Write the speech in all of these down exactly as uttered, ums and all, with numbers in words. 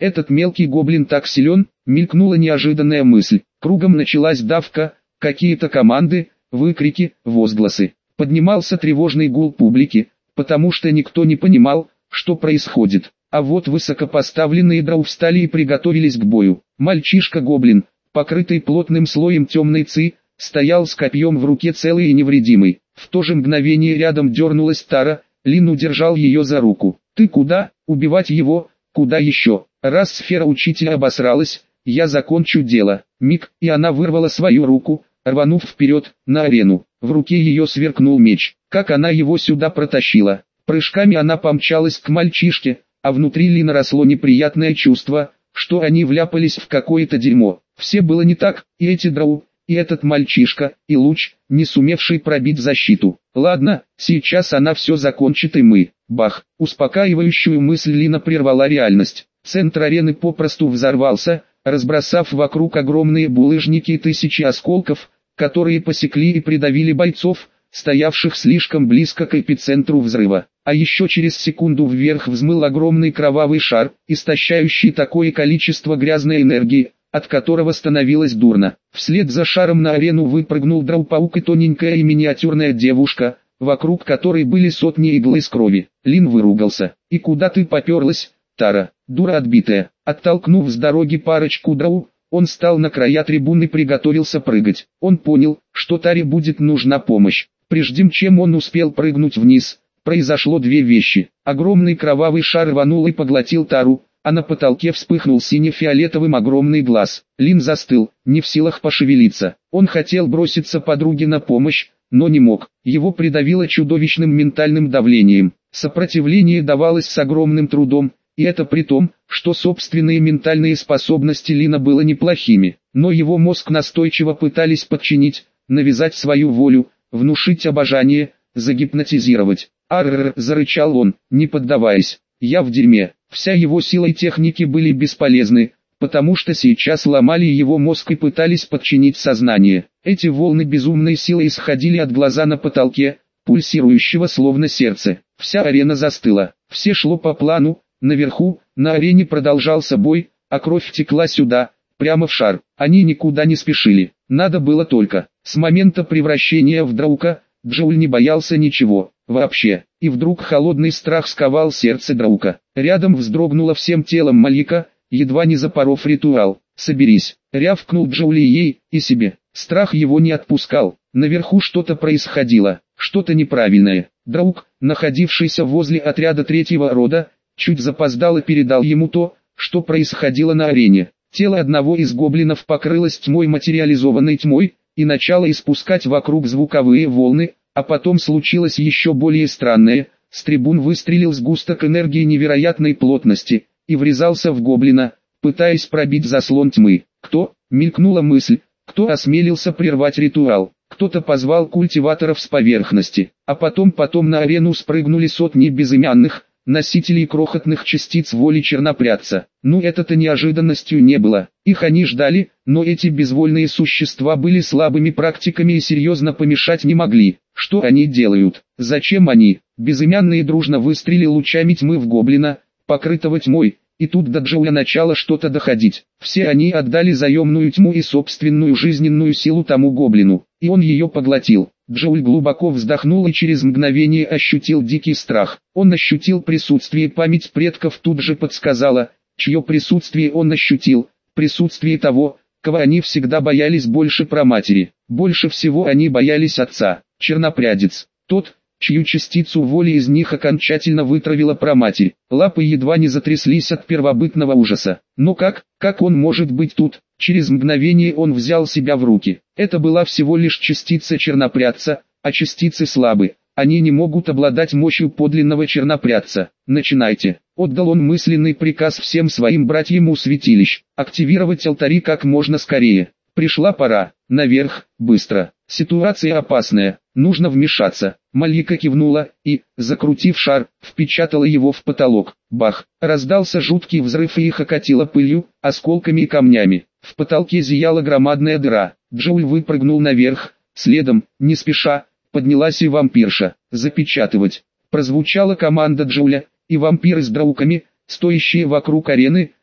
Этот мелкий гоблин так силен, мелькнула неожиданная мысль. Кругом началась давка, какие-то команды, выкрики, возгласы. Поднимался тревожный гул публики, потому что никто не понимал, что происходит. А вот высокопоставленные дроу встали и приготовились к бою. Мальчишка-гоблин, покрытый плотным слоем темной ци, стоял с копьем в руке целый и невредимый. В то же мгновение рядом дернулась Тара, Лин удержал ее за руку. «Ты куда? Убивать его? Куда еще? Раз сфера учителя обосралась, я закончу дело». Миг, и она вырвала свою руку, рванув вперед, на арену. В руке ее сверкнул меч. Как она его сюда протащила? Прыжками она помчалась к мальчишке, а внутри Лина росло неприятное чувство, что они вляпались в какое-то дерьмо. Все было не так, и эти дроу, и этот мальчишка, и луч, не сумевший пробить защиту. Ладно, сейчас она все закончит и мы. Бах! Успокаивающую мысль Лина прервала реальность. Центр арены попросту взорвался, разбросав вокруг огромные булыжники и тысячи осколков, которые посекли и придавили бойцов, стоявших слишком близко к эпицентру взрыва. А еще через секунду вверх взмыл огромный кровавый шар, истощающий такое количество грязной энергии, от которого становилось дурно. Вслед за шаром на арену выпрыгнул Дроу-паук и тоненькая и миниатюрная девушка, вокруг которой были сотни игл из крови. Лин выругался. «И куда ты поперлась, Тара, дура отбитая?» Оттолкнув с дороги парочку дроу, он встал на края трибуны и приготовился прыгать. Он понял, что Таре будет нужна помощь. Прежде чем он успел прыгнуть вниз, произошло две вещи. Огромный кровавый шар рванул и поглотил Тару, а на потолке вспыхнул сине-фиолетовым огромный глаз. Лин застыл, не в силах пошевелиться. Он хотел броситься подруге на помощь, но не мог. Его придавило чудовищным ментальным давлением. Сопротивление давалось с огромным трудом, и это при том, что собственные ментальные способности Лина было неплохими. Но его мозг настойчиво пытались подчинить, навязать свою волю, внушить обожание, загипнотизировать. «Арррр!» — зарычал он, не поддаваясь. «Я в дерьме». Вся его сила и техники были бесполезны, потому что сейчас ломали его мозг и пытались подчинить сознание. Эти волны безумной силы исходили от глаза на потолке, пульсирующего словно сердце. Вся арена застыла. Все шло по плану. Наверху, на арене продолжался бой, а кровь текла сюда, прямо в шар. Они никуда не спешили. Надо было только. С момента превращения в Драука, Джоуль не боялся ничего, вообще. И вдруг холодный страх сковал сердце Драука. Рядом вздрогнула всем телом Малика, едва не запоров ритуал. «Соберись», — рявкнул Джоуль ей, и себе. Страх его не отпускал. Наверху что-то происходило, что-то неправильное. Драук, находившийся возле отряда третьего рода, чуть запоздало передал ему то, что происходило на арене. Тело одного из гоблинов покрылось тьмой, материализованной тьмой, и начало испускать вокруг звуковые волны, а потом случилось еще более странное. С трибун выстрелил сгусток энергии невероятной плотности, и врезался в гоблина, пытаясь пробить заслон тьмы. Кто? Мелькнула мысль, кто осмелился прервать ритуал. Кто-то позвал культиваторов с поверхности, а потом потом на арену спрыгнули сотни безымянных, носителей крохотных частиц воли чернопрядца. Ну это-то неожиданностью не было. Их они ждали, но эти безвольные существа были слабыми практиками и серьезно помешать не могли. Что они делают? Зачем они? Безымянные дружно выстрелили лучами тьмы в гоблина, покрытого тьмой, и тут до Джоуля начало что-то доходить. Все они отдали заемную тьму и собственную жизненную силу тому гоблину, и он ее поглотил. Джоуль глубоко вздохнул и через мгновение ощутил дикий страх. Он ощутил присутствие, память предков тут же подсказала, чье присутствие он ощутил, присутствие того, кого они всегда боялись больше праматери. Больше всего они боялись отца, чернопрядец, тот, чью частицу воли из них окончательно вытравила праматерь. Лапы едва не затряслись от первобытного ужаса. Но как, как он может быть тут? Через мгновение он взял себя в руки. Это была всего лишь частица чернопрядца, а частицы слабы. Они не могут обладать мощью подлинного чернопрядца. Начинайте. Отдал он мысленный приказ всем своим братьям у святилищ. Активировать алтари как можно скорее. Пришла пора. Наверх, быстро. Ситуация опасная. Нужно вмешаться. Малика кивнула и, закрутив шар, впечатала его в потолок. Бах! Раздался жуткий взрыв и их окатило пылью, осколками и камнями. В потолке зияла громадная дыра. Джоуль выпрыгнул наверх. Следом, не спеша, поднялась и вампирша. Запечатывать. Прозвучала команда Джоуля, и вампиры с драуками, стоящие вокруг арены,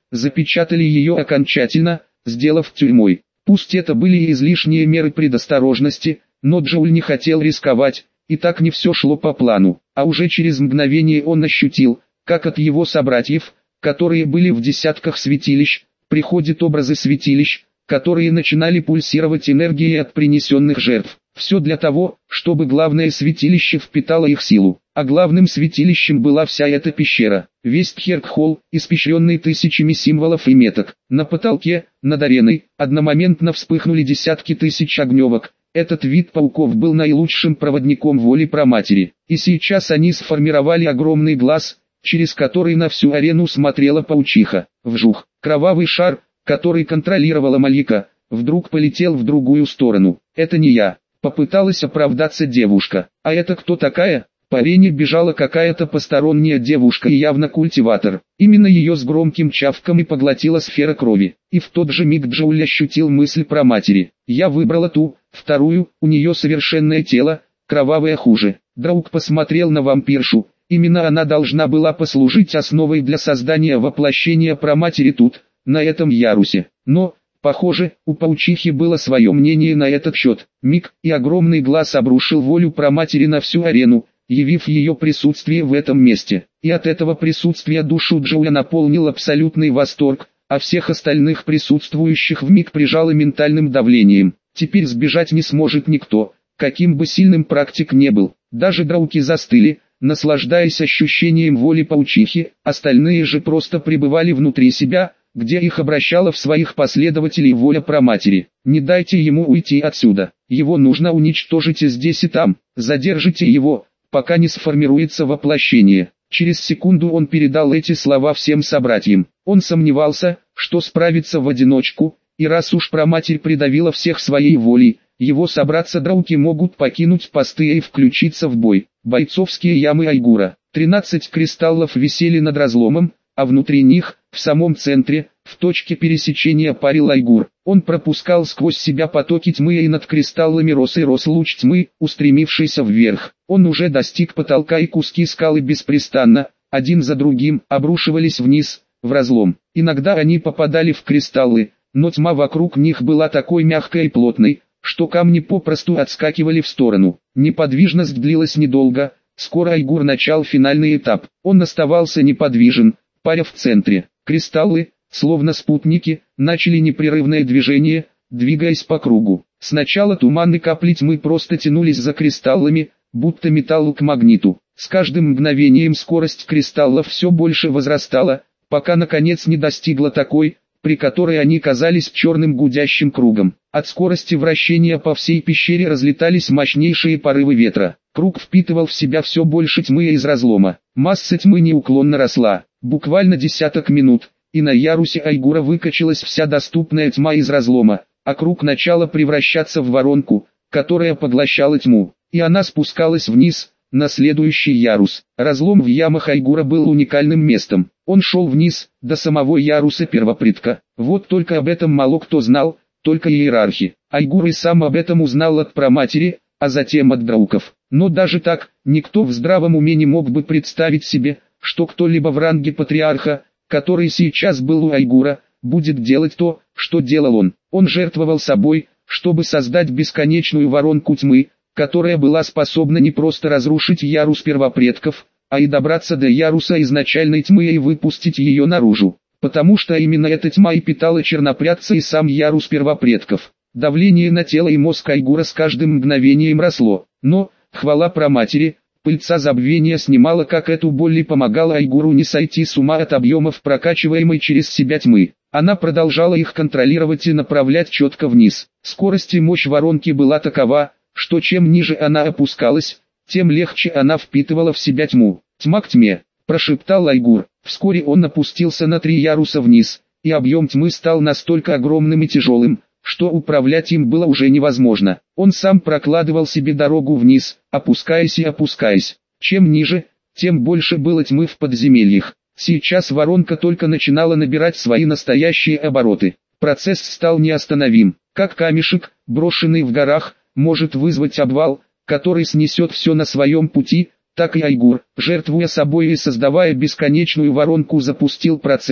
запечатали ее окончательно, сделав тюрьмой. Пусть это были и излишние меры предосторожности, но Джоуль не хотел рисковать, и так не все шло по плану, а уже через мгновение он ощутил, как от его собратьев, которые были в десятках святилищ, приходят образы святилищ, которые начинали пульсировать энергией от принесенных жертв. Все для того, чтобы главное святилище впитало их силу. А главным святилищем была вся эта пещера. Весь Тхерк-холл, испещренный тысячами символов и меток. На потолке, над ареной, одномоментно вспыхнули десятки тысяч огневок. Этот вид пауков был наилучшим проводником воли Праматери. И сейчас они сформировали огромный глаз, через который на всю арену смотрела паучиха. Вжух, кровавый шар, который контролировала Малика, вдруг полетел в другую сторону. «Это не я», — попыталась оправдаться девушка. «А это кто такая?» По арене бежала какая-то посторонняя девушка и явно культиватор. Именно ее с громким чавком и поглотила сфера крови. И в тот же миг Джоуль ощутил мысль про матери. «Я выбрала ту, вторую, у нее совершенное тело, кровавое хуже». Драук посмотрел на вампиршу. Именно она должна была послужить основой для создания воплощения праматери тут, на этом ярусе. Но, похоже, у паучихи было свое мнение на этот счет. Миг, и огромный глаз обрушил волю праматери на всю арену, явив ее присутствие в этом месте. И от этого присутствия душу Джоуля наполнил абсолютный восторг, а всех остальных присутствующих вмиг прижало ментальным давлением. Теперь сбежать не сможет никто, каким бы сильным практик не был. Даже драуки застыли, наслаждаясь ощущением воли паучихи, остальные же просто пребывали внутри себя, где их обращала в своих последователей воля праматери. Не дайте ему уйти отсюда, его нужно уничтожить и здесь и там, задержите его, пока не сформируется воплощение. Через секунду он передал эти слова всем собратьям. Он сомневался, что справится в одиночку, и раз уж праматерь придавила всех своей волей, его собратцы-драуки могут покинуть посты и включиться в бой. Бойцовские ямы Айгура. тринадцать кристаллов висели над разломом, а внутри них, в самом центре, в точке пересечения парил Айгур. Он пропускал сквозь себя потоки тьмы, и над кристаллами рос и рос луч тьмы, устремившийся вверх. Он уже достиг потолка, и куски скалы беспрестанно, один за другим, обрушивались вниз, в разлом. Иногда они попадали в кристаллы, но тьма вокруг них была такой мягкой и плотной, что камни попросту отскакивали в сторону. Неподвижность длилась недолго, скоро Айгур начал финальный этап. Он оставался неподвижен, паря в центре. Кристаллы, словно спутники, начали непрерывное движение, двигаясь по кругу. Сначала туман и капли тьмы просто тянулись за кристаллами, будто металл к магниту. С каждым мгновением скорость кристаллов все больше возрастала, пока наконец не достигла такой, при которой они казались черным гудящим кругом. От скорости вращения по всей пещере разлетались мощнейшие порывы ветра. Круг впитывал в себя все больше тьмы из разлома. Масса тьмы неуклонно росла. Буквально десяток минут, и на ярусе Айгура выкачалась вся доступная тьма из разлома, а круг начала превращаться в воронку, которая поглощала тьму, и она спускалась вниз, на следующий ярус. Разлом в ямах Айгура был уникальным местом. Он шел вниз, до самого яруса первопредка. Вот только об этом мало кто знал, только иерархи. Айгур и сам об этом узнал от праматери, а затем от драуков. Но даже так, никто в здравом уме не мог бы представить себе, что кто-либо в ранге патриарха, который сейчас был у Айгура, будет делать то, что делал он. Он жертвовал собой, чтобы создать бесконечную воронку тьмы, которая была способна не просто разрушить ярус первопредков, а и добраться до яруса изначальной тьмы и выпустить ее наружу. Потому что именно эта тьма и питала чернопрядца и сам ярус первопредков. Давление на тело и мозг Айгура с каждым мгновением росло. Но, хвала праматери, пыльца забвения снимала как эту боль и помогала Айгуру не сойти с ума от объемов прокачиваемой через себя тьмы. Она продолжала их контролировать и направлять четко вниз. Скорость и мощь воронки была такова, что чем ниже она опускалась, тем легче она впитывала в себя тьму. «Тьма к тьме», – прошептал Айгур. Вскоре он опустился на три яруса вниз, и объем тьмы стал настолько огромным и тяжелым, что управлять им было уже невозможно. Он сам прокладывал себе дорогу вниз, опускаясь и опускаясь. Чем ниже, тем больше было тьмы в подземельях. Сейчас воронка только начинала набирать свои настоящие обороты. Процесс стал неостановим. Как камешек, брошенный в горах, может вызвать обвал, который снесет все на своем пути, так и Айгур, жертвуя собой и создавая бесконечную воронку, запустил процесс,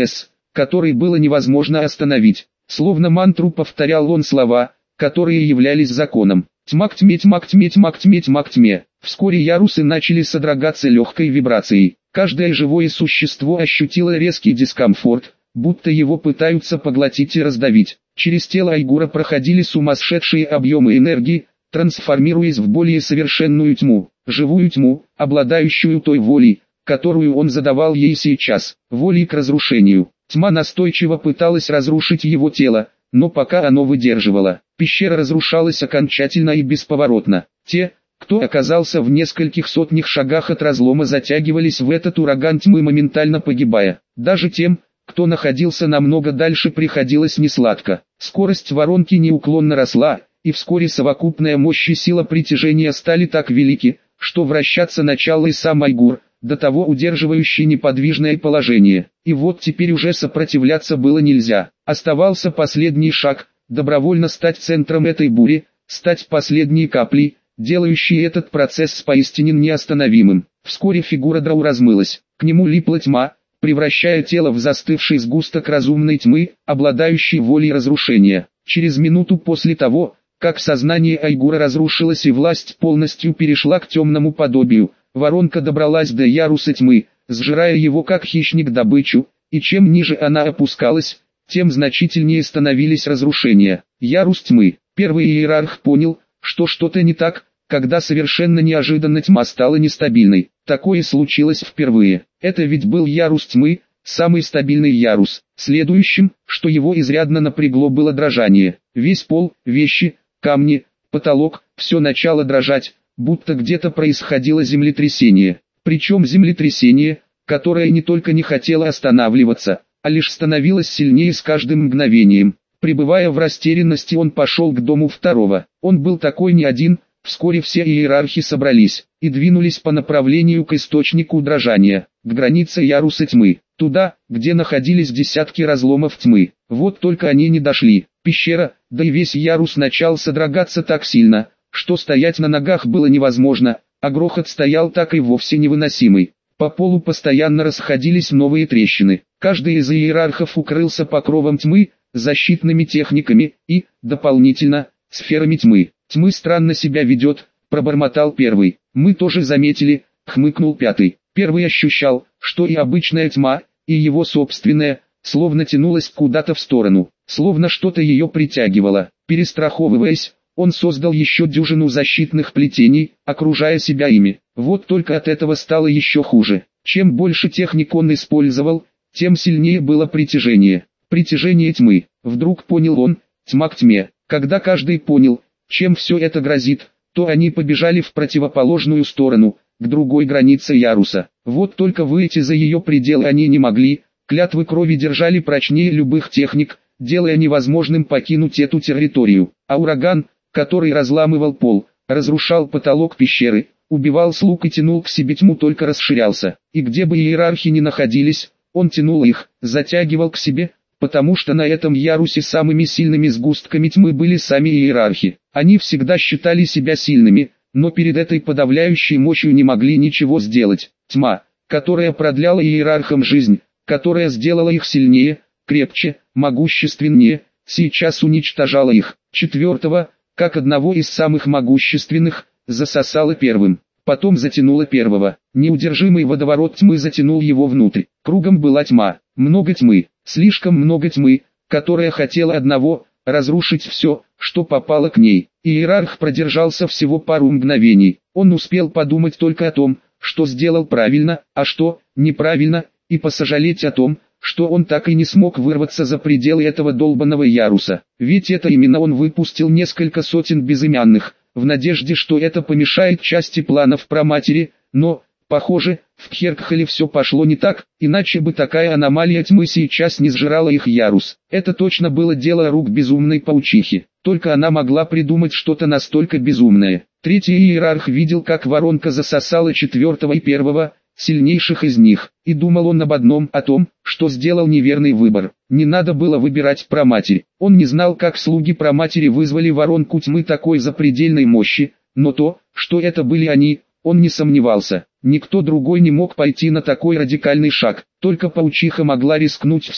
который было невозможно остановить. Словно мантру повторял он слова, которые являлись законом. Тьма к тьме, тьма к тьме, тьма к тьме, тьма к тьме. Вскоре ярусы начали содрогаться легкой вибрацией. Каждое живое существо ощутило резкий дискомфорт, будто его пытаются поглотить и раздавить. Через тело Айгура проходили сумасшедшие объемы энергии, трансформируясь в более совершенную тьму, живую тьму, обладающую той волей, которую он задавал ей сейчас, волей к разрушению. Тьма настойчиво пыталась разрушить его тело, но пока оно выдерживало, пещера разрушалась окончательно и бесповоротно. Те, кто оказался в нескольких сотнях шагах от разлома, затягивались в этот ураган тьмы, моментально погибая. Даже тем, кто находился намного дальше, приходилось несладко. Скорость воронки неуклонно росла, и вскоре совокупная мощь и сила притяжения стали так велики, что вращаться начал и сам Айгур, до того удерживающий неподвижное положение. И вот теперь уже сопротивляться было нельзя. Оставался последний шаг, добровольно стать центром этой бури, стать последней каплей, делающей этот процесс поистине неостановимым. Вскоре фигура Драу размылась, к нему липла тьма, превращая тело в застывший сгусток разумной тьмы, обладающий волей разрушения. Через минуту после того, как сознание Айгура разрушилось и власть полностью перешла к темному подобию, воронка добралась до яруса тьмы, сжирая его как хищник добычу, и чем ниже она опускалась, тем значительнее становились разрушения. Ярус тьмы. Первый иерарх понял, что что-то не так, когда совершенно неожиданно тьма стала нестабильной. Такое случилось впервые. Это ведь был ярус тьмы, самый стабильный ярус. Следующим, что его изрядно напрягло, было дрожание. Весь пол, вещи, камни, потолок, все начало дрожать, будто где-то происходило землетрясение. Причем землетрясение, которое не только не хотело останавливаться, а лишь становилось сильнее с каждым мгновением. Пребывая в растерянности, он пошел к дому второго. Он был такой не один. Вскоре все иерархи собрались и двинулись по направлению к источнику дрожания, к границе яруса тьмы, туда, где находились десятки разломов тьмы. Вот только они не дошли. Пещера, да и весь ярус начал содрогаться так сильно, что стоять на ногах было невозможно, а грохот стоял так и вовсе невыносимый. По полу постоянно расходились новые трещины. Каждый из иерархов укрылся покровом тьмы, защитными техниками и, дополнительно, сферами тьмы. «Тьмы странно себя ведет», — пробормотал первый. «Мы тоже заметили», — хмыкнул пятый. Первый ощущал, что и обычная тьма, и его собственная, словно тянулась куда-то в сторону, словно что-то ее притягивало. Перестраховываясь, он создал еще дюжину защитных плетений, окружая себя ими. Вот только от этого стало еще хуже. Чем больше техник он использовал, тем сильнее было притяжение. Притяжение тьмы. Вдруг понял он, тьма к тьме. Когда каждый понял, чем все это грозит, то они побежали в противоположную сторону, к другой границе яруса. Вот только выйти за ее пределы они не могли, клятвы крови держали прочнее любых техник, делая невозможным покинуть эту территорию. А ураган, который разламывал пол, разрушал потолок пещеры, убивал слуг и тянул к себе тьму, только расширялся. И где бы иерархи ни находились, он тянул их, затягивал к себе, потому что на этом ярусе самыми сильными сгустками тьмы были сами иерархи. Они всегда считали себя сильными, но перед этой подавляющей мощью не могли ничего сделать. Тьма, которая продляла иерархам жизнь, которая сделала их сильнее, крепче, могущественнее, сейчас уничтожала их. Четвертого, как одного из самых могущественных, засосала первым. Потом затянула первого. Неудержимый водоворот тьмы затянул его внутрь. Кругом была тьма, много тьмы, слишком много тьмы, которая хотела одного – разрушить все, что попало к ней. Иерарх продержался всего пару мгновений. Он успел подумать только о том, что сделал правильно, а что неправильно, и посожалеть о том, что он так и не смог вырваться за пределы этого долбанного яруса. Ведь это именно он выпустил несколько сотен безымянных, в надежде, что это помешает части планов праматери, но, похоже, в Кхеркхале все пошло не так, иначе бы такая аномалия тьмы сейчас не сжирала их ярус. Это точно было дело рук безумной паучихи, только она могла придумать что-то настолько безумное. Третий иерарх видел, как воронка засосала четвертого и первого, сильнейших из них, и думал он об одном, о том, что сделал неверный выбор. Не надо было выбирать праматерь. Он не знал, как слуги праматери вызвали воронку тьмы такой запредельной мощи, но то, что это были они, он не сомневался. Никто другой не мог пойти на такой радикальный шаг, только паучиха могла рискнуть всем,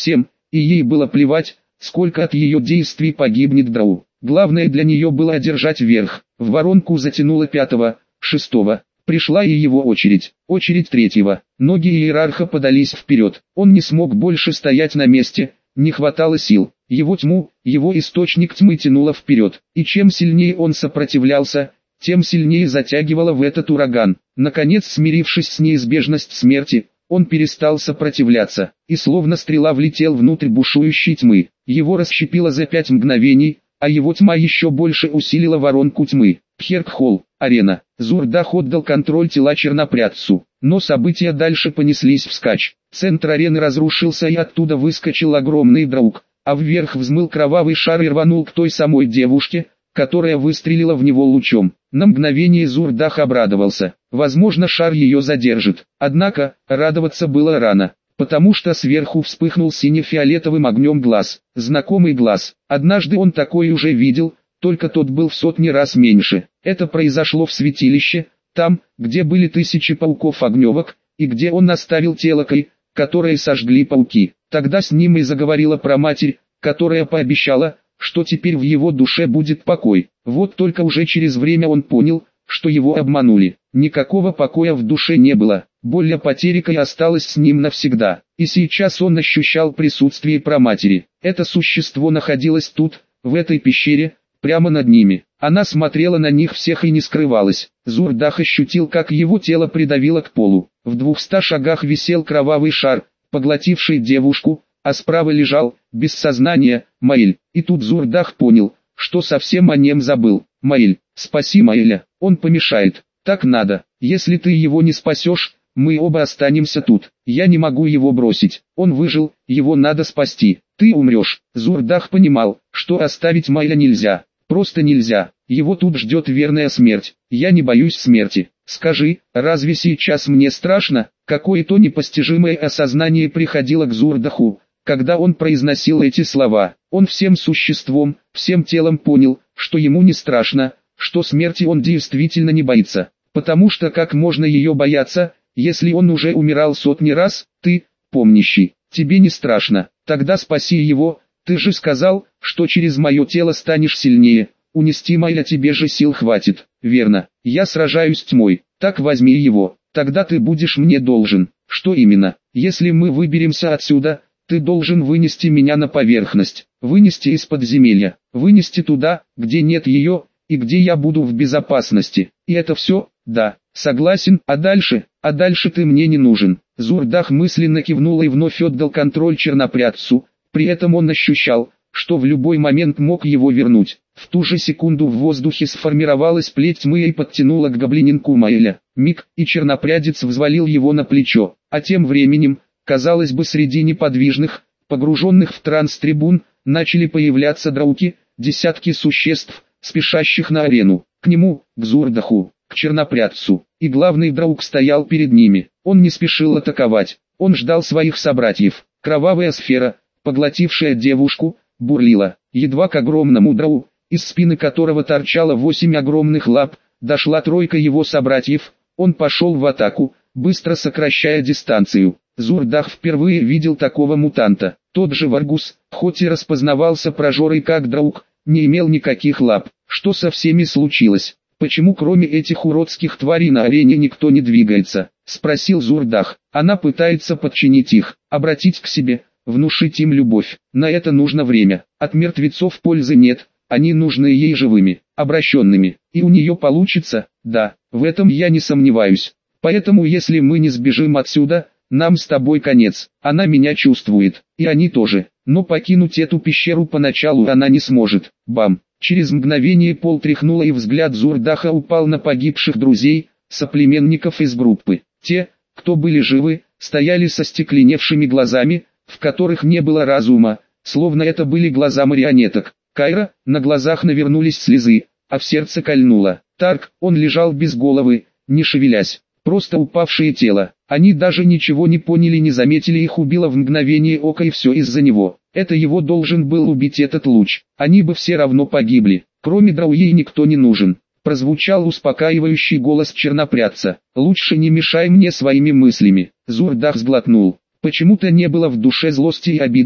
и ей было плевать, сколько от ее действий погибнет драу. Главное для нее было одержать верх. В воронку затянуло пятого, шестого. Пришла и его очередь, очередь третьего. Ноги иерарха подались вперед. Он не смог больше стоять на месте, не хватало сил. Его тьму, его источник тьмы тянуло вперед. И чем сильнее он сопротивлялся, тем сильнее затягивало в этот ураган. Наконец, смирившись с неизбежностью смерти, он перестал сопротивляться, и словно стрела влетел внутрь бушующей тьмы. Его расщепило за пять мгновений, а его тьма еще больше усилила воронку тьмы. Пхеркхолл, арена. Зурдах отдал контроль тела чернопрядцу, но события дальше понеслись вскачь. Центр арены разрушился, и оттуда выскочил огромный драук, а вверх взмыл кровавый шар и рванул к той самой девушке, которая выстрелила в него лучом. На мгновение Зурдах обрадовался. Возможно, шар ее задержит. Однако, радоваться было рано, потому что сверху вспыхнул сине-фиолетовым огнем глаз. Знакомый глаз. Однажды он такой уже видел, только тот был в сотни раз меньше. Это произошло в святилище, там, где были тысячи пауков-огневок, и где он оставил тело Кай, которые сожгли пауки. Тогда с ним и заговорила праматерь, которая пообещала, что теперь в его душе будет покой. Вот только уже через время он понял, что его обманули. Никакого покоя в душе не было. Боль от потери Кай осталась с ним навсегда. И сейчас он ощущал присутствие праматери. Это существо находилось тут, в этой пещере, прямо над ними. Она смотрела на них всех и не скрывалась. Зурдах ощутил, как его тело придавило к полу. В двухстах шагах висел кровавый шар, поглотивший девушку, а справа лежал, без сознания, Маэль. И тут Зурдах понял, что совсем о нем забыл. Маэль, спаси Маэля, он помешает. Так надо. Если ты его не спасешь, мы оба останемся тут. Я не могу его бросить. Он выжил, его надо спасти. Ты умрешь. Зурдах понимал, что оставить Маэля нельзя. Просто нельзя. Его тут ждет верная смерть. Я не боюсь смерти. Скажи, разве сейчас мне страшно? Какое-то непостижимое осознание приходило к Зурдаху, когда он произносил эти слова. Он всем существом, всем телом понял, что ему не страшно, что смерти он действительно не боится. Потому что как можно ее бояться, если он уже умирал сотни раз? Ты, помнящий, тебе не страшно. Тогда спаси его. Ты же сказал, что через мое тело станешь сильнее. Унести Маэля тебе же сил хватит. Верно, я сражаюсь с тьмой. Так возьми его. Тогда ты будешь мне должен. Что именно? Если мы выберемся отсюда, ты должен вынести меня на поверхность. Вынести из подземелья. Вынести туда, где нет ее, и где я буду в безопасности. И это все? Да, согласен. А дальше? А дальше ты мне не нужен. Зурдах мысленно кивнул и вновь отдал контроль чернопрядцу. При этом он ощущал, что в любой момент мог его вернуть. В ту же секунду в воздухе сформировалась плеть тьмы и подтянула к гоблининку Маэля. Миг, и чернопрядец взвалил его на плечо. А тем временем, казалось бы, среди неподвижных, погруженных в транс трибун, начали появляться драуки, десятки существ, спешащих на арену. К нему, к Зурдаху, к чернопрядцу. И главный драук стоял перед ними. Он не спешил атаковать. Он ждал своих собратьев. Кровавая сфера, поглотившая девушку, бурлила. Едва к огромному драу, из спины которого торчало восемь огромных лап, дошла тройка его собратьев. Он пошел в атаку, быстро сокращая дистанцию. Зурдах впервые видел такого мутанта. Тот же Варгус, хоть и распознавался прожорой как драук, не имел никаких лап. Что со всеми случилось? Почему кроме этих уродских тварей на арене никто не двигается? Спросил Зурдах. Она пытается подчинить их, обратить к себе, внушить им любовь. На это нужно время. От мертвецов пользы нет, они нужны ей живыми, обращенными. И у нее получится, да, в этом я не сомневаюсь. Поэтому если мы не сбежим отсюда, нам с тобой конец. Она меня чувствует, и они тоже. Но покинуть эту пещеру поначалу она не сможет. Бам! Через мгновение пол тряхнуло, и взгляд Зурдаха упал на погибших друзей, соплеменников из группы. Те, кто были живы, стояли со стекленевшими глазами, в которых не было разума, словно это были глаза марионеток. Кайра, на глазах навернулись слезы, а в сердце кольнуло. Тарк, он лежал без головы, не шевелясь, просто упавшее тело. Они даже ничего не поняли, не заметили, их убило в мгновение ока, и все из-за него. Это его должен был убить этот луч. Они бы все равно погибли. Кроме Драуи никто не нужен. Прозвучал успокаивающий голос чернопрядца. «Лучше не мешай мне своими мыслями». Зурдах сглотнул. Почему-то не было в душе злости и обиды,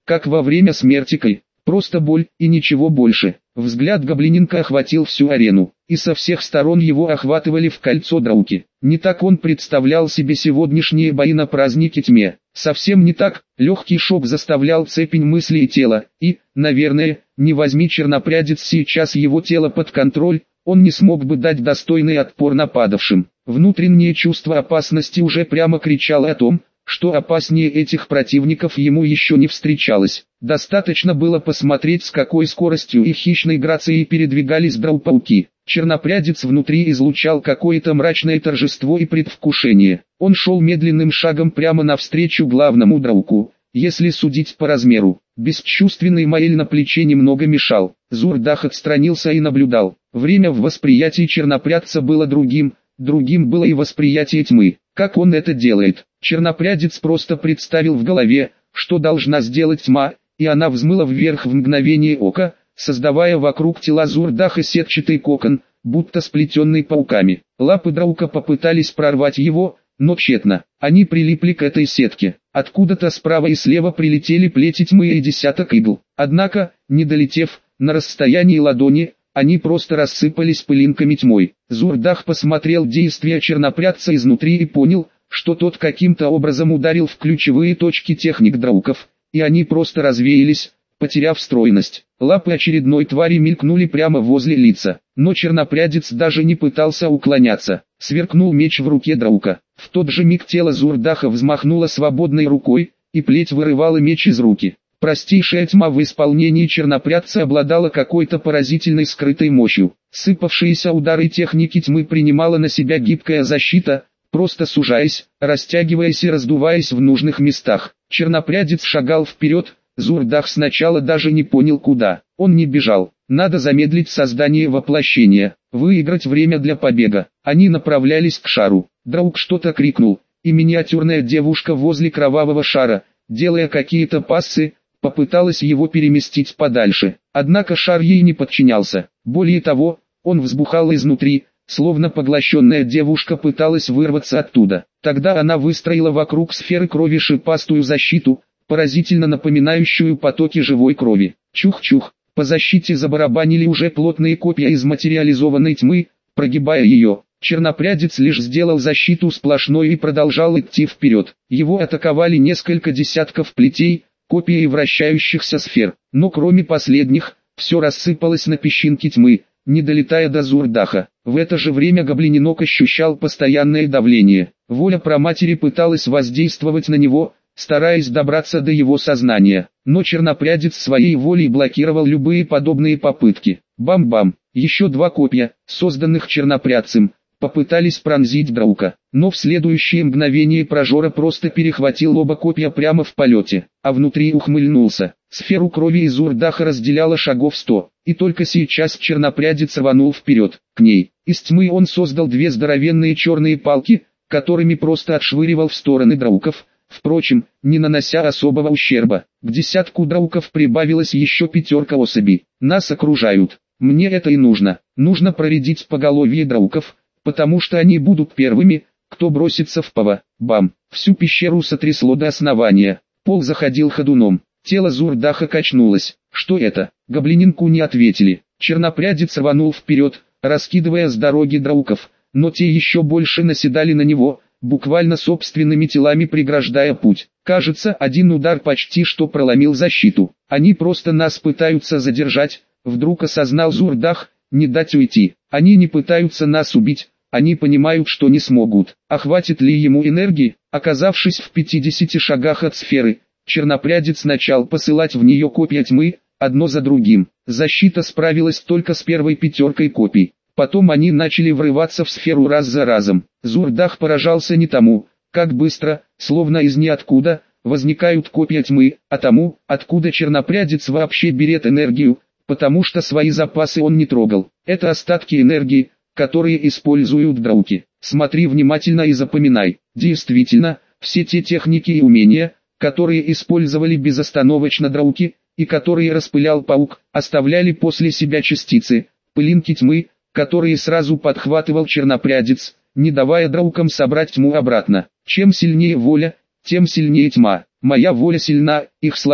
как во время смерти Кай. Просто боль и ничего больше. Взгляд гоблиненка охватил всю арену, и со всех сторон его охватывали в кольцо драуки. Не так он представлял себе сегодняшние бои на празднике тьме. Совсем не так. Легкий шок заставлял цепень мысли и тела, и, наверное, не возьми чернопрядец сейчас его тело под контроль, он не смог бы дать достойный отпор нападавшим. Внутреннее чувство опасности уже прямо кричало о том, что опаснее этих противников ему еще не встречалось. Достаточно было посмотреть, с какой скоростью и хищной грацией передвигались драу-пауки. Чернопрядец внутри излучал какое-то мрачное торжество и предвкушение. Он шел медленным шагом прямо навстречу главному драуку, если судить по размеру. Бесчувственный Маэль на плече немного мешал. Зурдах отстранился и наблюдал. Время в восприятии чернопрядца было другим, другим было и восприятие тьмы. Как он это делает? Чернопрядец просто представил в голове, что должна сделать тьма, и она взмыла вверх в мгновение ока, создавая вокруг тела Зурдаха сетчатый кокон, будто сплетенный пауками. Лапы драука попытались прорвать его, но тщетно. Они прилипли к этой сетке. Откуда-то справа и слева прилетели плети тьмы и десяток игл. Однако, не долетев на расстоянии ладони, они просто рассыпались пылинками тьмой. Зурдах посмотрел действия чернопрядца изнутри и понял, что тот каким-то образом ударил в ключевые точки техник драуков, и они просто развеялись, потеряв стройность. Лапы очередной твари мелькнули прямо возле лица, но чернопрядец даже не пытался уклоняться. Сверкнул меч в руке драука. В тот же миг тело Зурдаха взмахнуло свободной рукой, и плеть вырывала меч из руки. Простейшая тьма в исполнении чернопрядца обладала какой-то поразительной скрытой мощью. Сыпавшиеся удары техники тьмы принимала на себя гибкая защита, просто сужаясь, растягиваясь и раздуваясь в нужных местах. Чернопрядец шагал вперед, Зурдах сначала даже не понял куда. Он не бежал. Надо замедлить создание воплощения, выиграть время для побега. Они направлялись к шару. Драук что-то крикнул, и миниатюрная девушка возле кровавого шара, делая какие-то пассы, попыталась его переместить подальше. Однако шар ей не подчинялся. Более того, он взбухал изнутри, словно поглощенная девушка пыталась вырваться оттуда. Тогда она выстроила вокруг сферы крови шипастую защиту, поразительно напоминающую потоки живой крови. Чух-чух, по защите забарабанили уже плотные копья из материализованной тьмы, прогибая ее. Чернопрядец лишь сделал защиту сплошной и продолжал идти вперед. Его атаковали несколько десятков плетей, копий вращающихся сфер, но кроме последних, все рассыпалось на песчинки тьмы, не долетая до Зурдаха. В это же время гоблиненок ощущал постоянное давление. Воля праматери пыталась воздействовать на него, стараясь добраться до его сознания, но чернопрядец своей волей блокировал любые подобные попытки. Бам-бам, еще два копья, созданных чернопрядцем, попытались пронзить драука, но в следующее мгновение прожора просто перехватил оба копья прямо в полете, а внутри ухмыльнулся. Сферу крови из Зурдаха разделяло шагов сто, и только сейчас чернопрядец рванул вперед, к ней. Из тьмы он создал две здоровенные черные палки, которыми просто отшвыривал в стороны драуков, впрочем, не нанося особого ущерба. К десятку драуков прибавилось еще пятерка особей. Нас окружают. Мне это и нужно. Нужно проредить поголовье драуков, потому что они будут первыми, кто бросится в пава. Бам! Всю пещеру сотрясло до основания. Пол заходил ходуном. Тело Зурдаха качнулось. Что это? Гоблиненку не ответили. Чернопрядец рванул вперед, раскидывая с дороги драуков, но те еще больше наседали на него, буквально собственными телами преграждая путь. Кажется, один удар почти что проломил защиту. Они просто нас пытаются задержать, вдруг осознал Зурдах, не дать уйти. Они не пытаются нас убить, они понимают, что не смогут. А хватит ли ему энергии? Оказавшись в пятидесяти шагах от сферы, чернопрядец начал посылать в нее копья тьмы, одно за другим. Защита справилась только с первой пятеркой копий. Потом они начали врываться в сферу раз за разом. Зурдах поражался не тому, как быстро, словно из ниоткуда, возникают копья тьмы, а тому, откуда чернопрядец вообще берет энергию, потому что свои запасы он не трогал. Это остатки энергии, которые используют драуки. Смотри внимательно и запоминай. Действительно, все те техники и умения, которые использовали безостановочно драуки, и которые распылял паук, оставляли после себя частицы, пылинки тьмы, которые сразу подхватывал чернопрядец, не давая драукам собрать тьму обратно. Чем сильнее воля, тем сильнее тьма. Моя воля сильна, их слаба.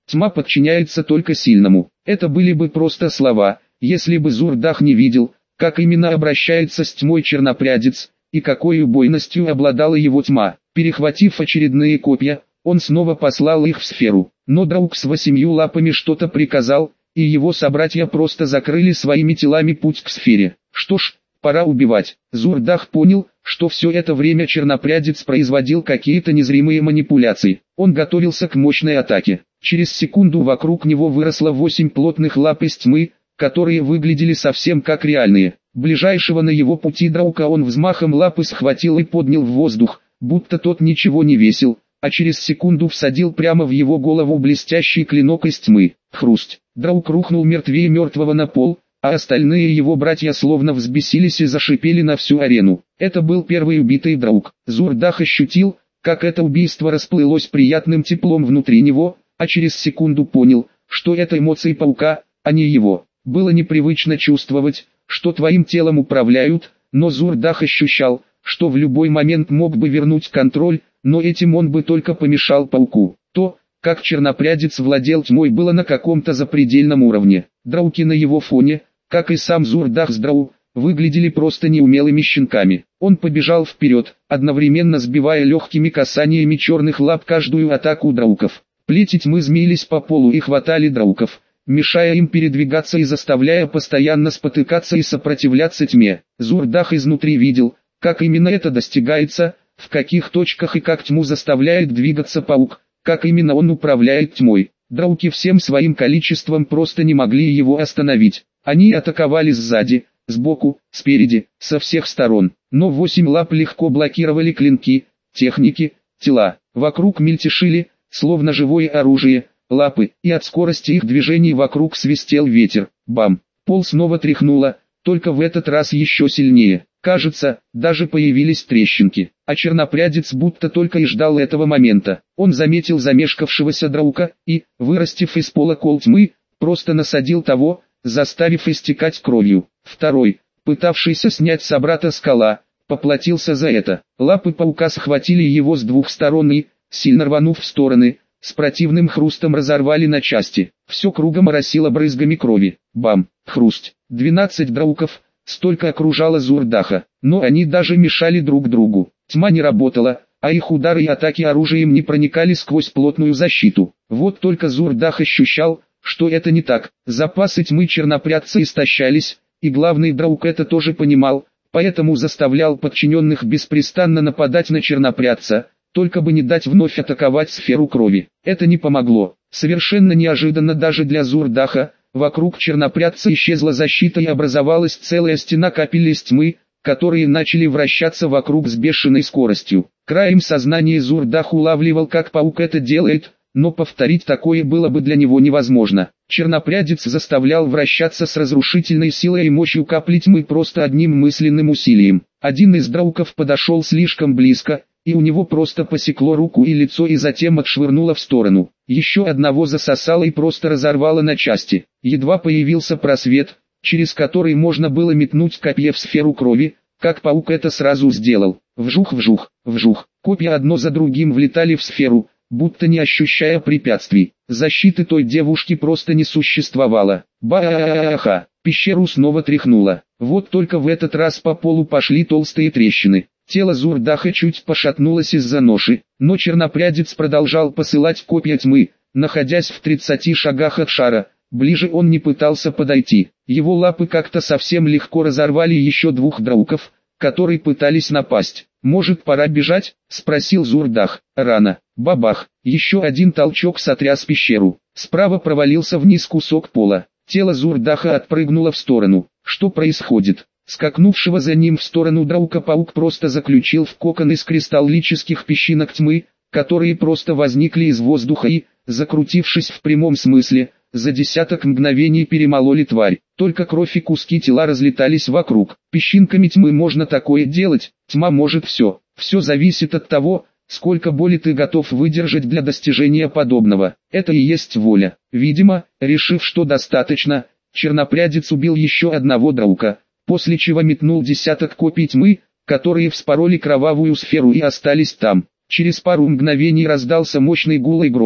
Тьма подчиняется только сильному. Это были бы просто слова, если бы Зурдах не видел, как именно обращается с тьмой чернопрядец, и какой убойностью обладала его тьма. Перехватив очередные копья, он снова послал их в сферу. Но Драук с восемью лапами что-то приказал, и его собратья просто закрыли своими телами путь к сфере. Что ж, пора убивать. Зурдах понял, что все это время чернопрядец производил какие-то незримые манипуляции. Он готовился к мощной атаке. Через секунду вокруг него выросло восемь плотных лап из тьмы, которые выглядели совсем как реальные. Ближайшего на его пути Драука он взмахом лапы схватил и поднял в воздух, будто тот ничего не весил, а через секунду всадил прямо в его голову блестящий клинок из тьмы. Хрусть. Драук рухнул мертвее мертвого на пол, а остальные его братья словно взбесились и зашипели на всю арену. Это был первый убитый Драук. Зурдах ощутил, как это убийство расплылось приятным теплом внутри него, а через секунду понял, что это эмоции паука, а не его. Было непривычно чувствовать, что твоим телом управляют, но Зурдах ощущал, что в любой момент мог бы вернуть контроль, но этим он бы только помешал пауку. То, как чернопрядец владел тьмой, было на каком-то запредельном уровне. Драуки на его фоне, как и сам Зурдах с Драу, выглядели просто неумелыми щенками. Он побежал вперед, одновременно сбивая легкими касаниями черных лап каждую атаку Драуков. Плети тьмы змеились по полу и хватали Драуков, мешая им передвигаться и заставляя постоянно спотыкаться и сопротивляться тьме. Зурдах изнутри видел, как именно это достигается, в каких точках и как тьму заставляет двигаться паук, как именно он управляет тьмой. Драуки всем своим количеством просто не могли его остановить. Они атаковали сзади, сбоку, спереди, со всех сторон. Но восемь лап легко блокировали клинки, техники, тела. Вокруг мельтешили, словно живое оружие, лапы, и от скорости их движений вокруг свистел ветер. Бам! Пол снова тряхнуло, только в этот раз еще сильнее. Кажется, даже появились трещинки. А чернопрядец будто только и ждал этого момента. Он заметил замешкавшегося Драука и, вырастив из пола кол тьмы, просто насадил того, заставив истекать кровью. Второй, пытавшийся снять собрата скала, поплатился за это. Лапы паука схватили его с двух сторон и, сильно рванув в стороны, с противным хрустом разорвали на части. Все кругом оросило брызгами крови. Бам! Хрусть. Двенадцать Драуков, столько окружало Зурдаха, но они даже мешали друг другу. Тьма не работала, а их удары и атаки оружием не проникали сквозь плотную защиту. Вот только Зурдах ощущал, что это не так. Запасы тьмы чернопрядца истощались, и главный Драук это тоже понимал, поэтому заставлял подчиненных беспрестанно нападать на чернопрядца, только бы не дать вновь атаковать сферу крови. Это не помогло. Совершенно неожиданно даже для Зурдаха, вокруг чернопрядца исчезла защита и образовалась целая стена капель из тьмы, которые начали вращаться вокруг с бешеной скоростью. Краем сознания Зурдах улавливал, как паук это делает, но повторить такое было бы для него невозможно. Чернопрядец заставлял вращаться с разрушительной силой и мощью капли тьмы просто одним мысленным усилием. Один из Драуков подошел слишком близко, и у него просто посекло руку и лицо и затем отшвырнуло в сторону. Еще одного засосало и просто разорвало на части. Едва появился просвет, через который можно было метнуть копье в сферу крови, как паук это сразу сделал. Вжух, вжух, вжух. Копья одно за другим влетали в сферу, будто не ощущая препятствий. Защиты той девушки просто не существовало. Ба-а-а-а-ха. Пещеру снова тряхнуло. Вот только в этот раз по полу пошли толстые трещины. Тело Зурдаха чуть пошатнулось из-за ноши, но чернопрядец продолжал посылать копья тьмы, находясь в тридцати шагах от шара. Ближе он не пытался подойти. Его лапы как-то совсем легко разорвали еще двух Драуков, которые пытались напасть. «Может, пора бежать?» – спросил Зурдах. «Рано». Бабах! Еще один толчок сотряс пещеру. Справа провалился вниз кусок пола. Тело Зурдаха отпрыгнуло в сторону. Что происходит? Скакнувшего за ним в сторону Драука паук просто заключил в кокон из кристаллических песчинок тьмы, которые просто возникли из воздуха и, закрутившись в прямом смысле, за десяток мгновений перемололи тварь. Только кровь и куски тела разлетались вокруг. Песчинками тьмы можно такое делать, тьма может все. Все зависит от того, сколько боли ты готов выдержать для достижения подобного. Это и есть воля. Видимо, решив, что достаточно, чернопрядец убил еще одного Драука, после чего метнул десяток копий тьмы, которые вспороли кровавую сферу и остались там. Через пару мгновений раздался мощный гул и грохот,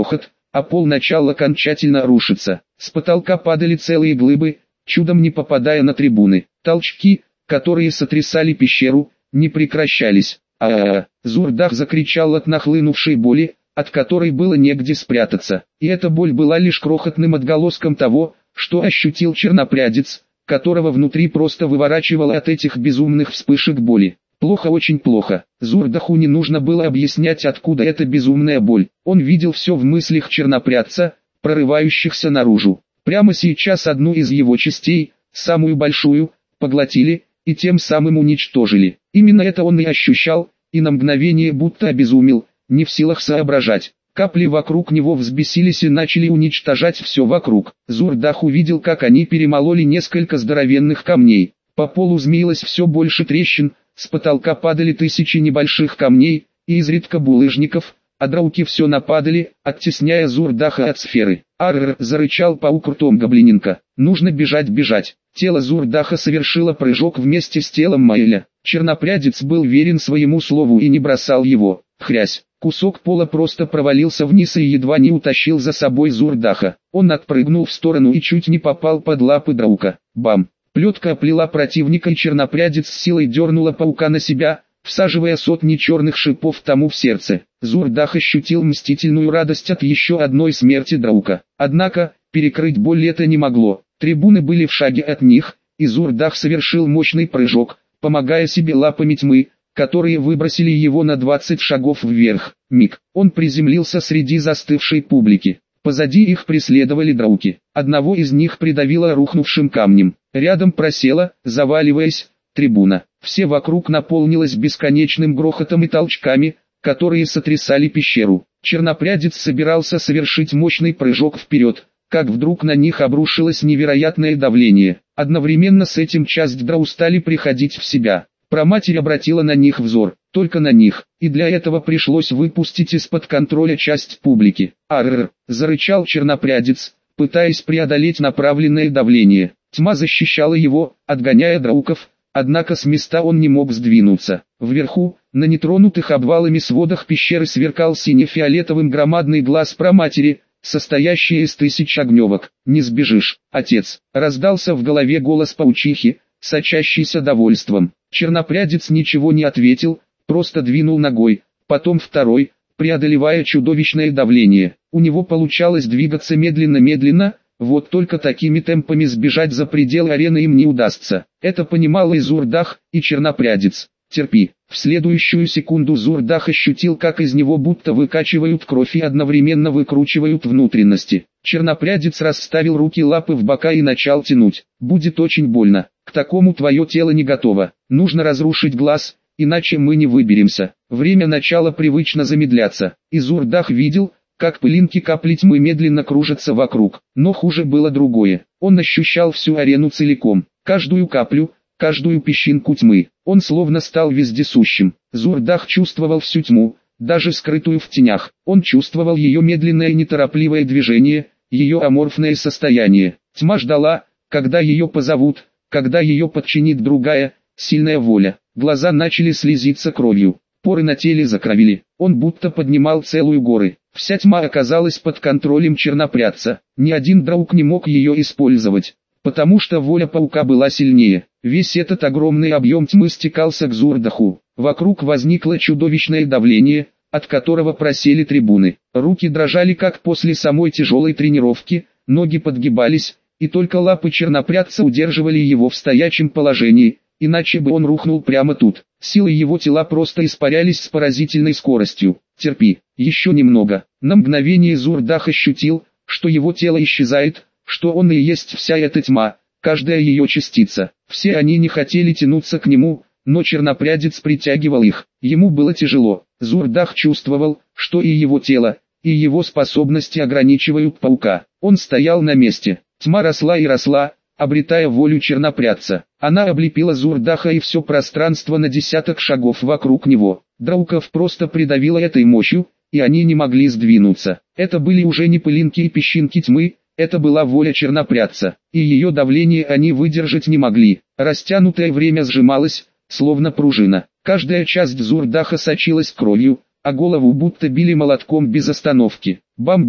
а пол начал окончательно рушиться. С потолка падали целые глыбы, чудом не попадая на трибуны. Толчки, которые сотрясали пещеру, не прекращались. А-а-а! Зурдах закричал от нахлынувшей боли, от которой было негде спрятаться. И эта боль была лишь крохотным отголоском того, что ощутил чернопрядец, которого внутри просто выворачивало от этих безумных вспышек боли. Плохо, очень плохо. Зурдаху не нужно было объяснять, откуда эта безумная боль. Он видел все в мыслях чернопрядца, прорывающихся наружу. Прямо сейчас одну из его частей, самую большую, поглотили, и тем самым уничтожили. Именно это он и ощущал, и на мгновение будто обезумел, не в силах соображать. Капли вокруг него взбесились и начали уничтожать все вокруг. Зурдах увидел, как они перемололи несколько здоровенных камней. По полу змеилось все больше трещин, с потолка падали тысячи небольших камней, и изредка булыжников, а драуки все нападали, оттесняя Зурдаха от сферы. «Арр!» — зарычал паук ртом гоблиненка. «Нужно бежать, бежать!» Тело Зурдаха совершило прыжок вместе с телом Маэля. Чернопрядец был верен своему слову и не бросал его. Хрясь! Кусок пола просто провалился вниз и едва не утащил за собой Зурдаха. Он отпрыгнул в сторону и чуть не попал под лапы драука. Бам! Плетка оплела противника, и чернопрядец с силой дернула паука на себя, всаживая сотни черных шипов тому в сердце. Зурдах ощутил мстительную радость от еще одной смерти драука. Однако, перекрыть боль это не могло. Трибуны были в шаге от них, и Зурдах совершил мощный прыжок, помогая себе лапами тьмы, которые выбросили его на двадцать шагов вверх. Миг. Он приземлился среди застывшей публики. Позади их преследовали драуки. Одного из них придавило рухнувшим камнем. Рядом просела, заваливаясь, трибуна. Все вокруг наполнилось бесконечным грохотом и толчками, которые сотрясали пещеру. Чернопрядец собирался совершить мощный прыжок вперед, как вдруг на них обрушилось невероятное давление. Одновременно с этим часть драу стали приходить в себя. Проматерь обратила на них взор, только на них, и для этого пришлось выпустить из-под контроля часть публики. «Аррр!» — зарычал чернопрядец, пытаясь преодолеть направленное давление. Тьма защищала его, отгоняя драуков, однако с места он не мог сдвинуться. Вверху, на нетронутых обвалами сводах пещеры сверкал сине-фиолетовым громадный глаз проматери, состоящий из тысяч огневок. «Не сбежишь, отец!» — раздался в голове голос паучихи, сочащийся довольством. Чернопрядец ничего не ответил, просто двинул ногой, потом второй, преодолевая чудовищное давление. У него получалось двигаться медленно-медленно, вот только такими темпами сбежать за пределы арены им не удастся. Это понимал и Зурдах, и чернопрядец. «Терпи». В следующую секунду Зурдах ощутил, как из него будто выкачивают кровь и одновременно выкручивают внутренности. Чернопрядец расставил руки-лапы в бока и начал тянуть. «Будет очень больно. К такому твое тело не готово. Нужно разрушить глаз, иначе мы не выберемся». Время начало привычно замедляться, и Зурдах видел, как пылинки капли тьмы медленно кружатся вокруг. Но хуже было другое. Он ощущал всю арену целиком, каждую каплю, каждую песчинку тьмы. Он словно стал вездесущим. Зурдах чувствовал всю тьму, даже скрытую в тенях. Он чувствовал ее медленное неторопливое движение, ее аморфное состояние. Тьма ждала, когда ее позовут, когда ее подчинит другая, сильная воля. Глаза начали слезиться кровью, поры на теле закровили. Он будто поднимал целую горы. Вся тьма оказалась под контролем чернопрядца. Ни один драук не мог ее использовать, потому что воля паука была сильнее. Весь этот огромный объем тьмы стекался к Зурдаху. Вокруг возникло чудовищное давление, от которого просели трибуны. Руки дрожали как после самой тяжелой тренировки, ноги подгибались, и только лапы чернопрядца удерживали его в стоячем положении, иначе бы он рухнул прямо тут. Силы его тела просто испарялись с поразительной скоростью. «Терпи, еще немного». На мгновение Зурдах ощутил, что его тело исчезает, что он и есть вся эта тьма, каждая ее частица. Все они не хотели тянуться к нему, но чернопрядец притягивал их. Ему было тяжело. Зурдах чувствовал, что и его тело, и его способности ограничивают паука. Он стоял на месте. Тьма росла и росла, обретая волю чернопрядца. Она облепила Зурдаха и все пространство на десяток шагов вокруг него. Драуков просто придавило этой мощью, и они не могли сдвинуться. Это были уже не пылинки и песчинки тьмы, это была воля чернопрядца, и ее давление они выдержать не могли. Растянутое время сжималось, словно пружина. Каждая часть Зурдаха сочилась кровью, а голову будто били молотком без остановки. Бам-бам!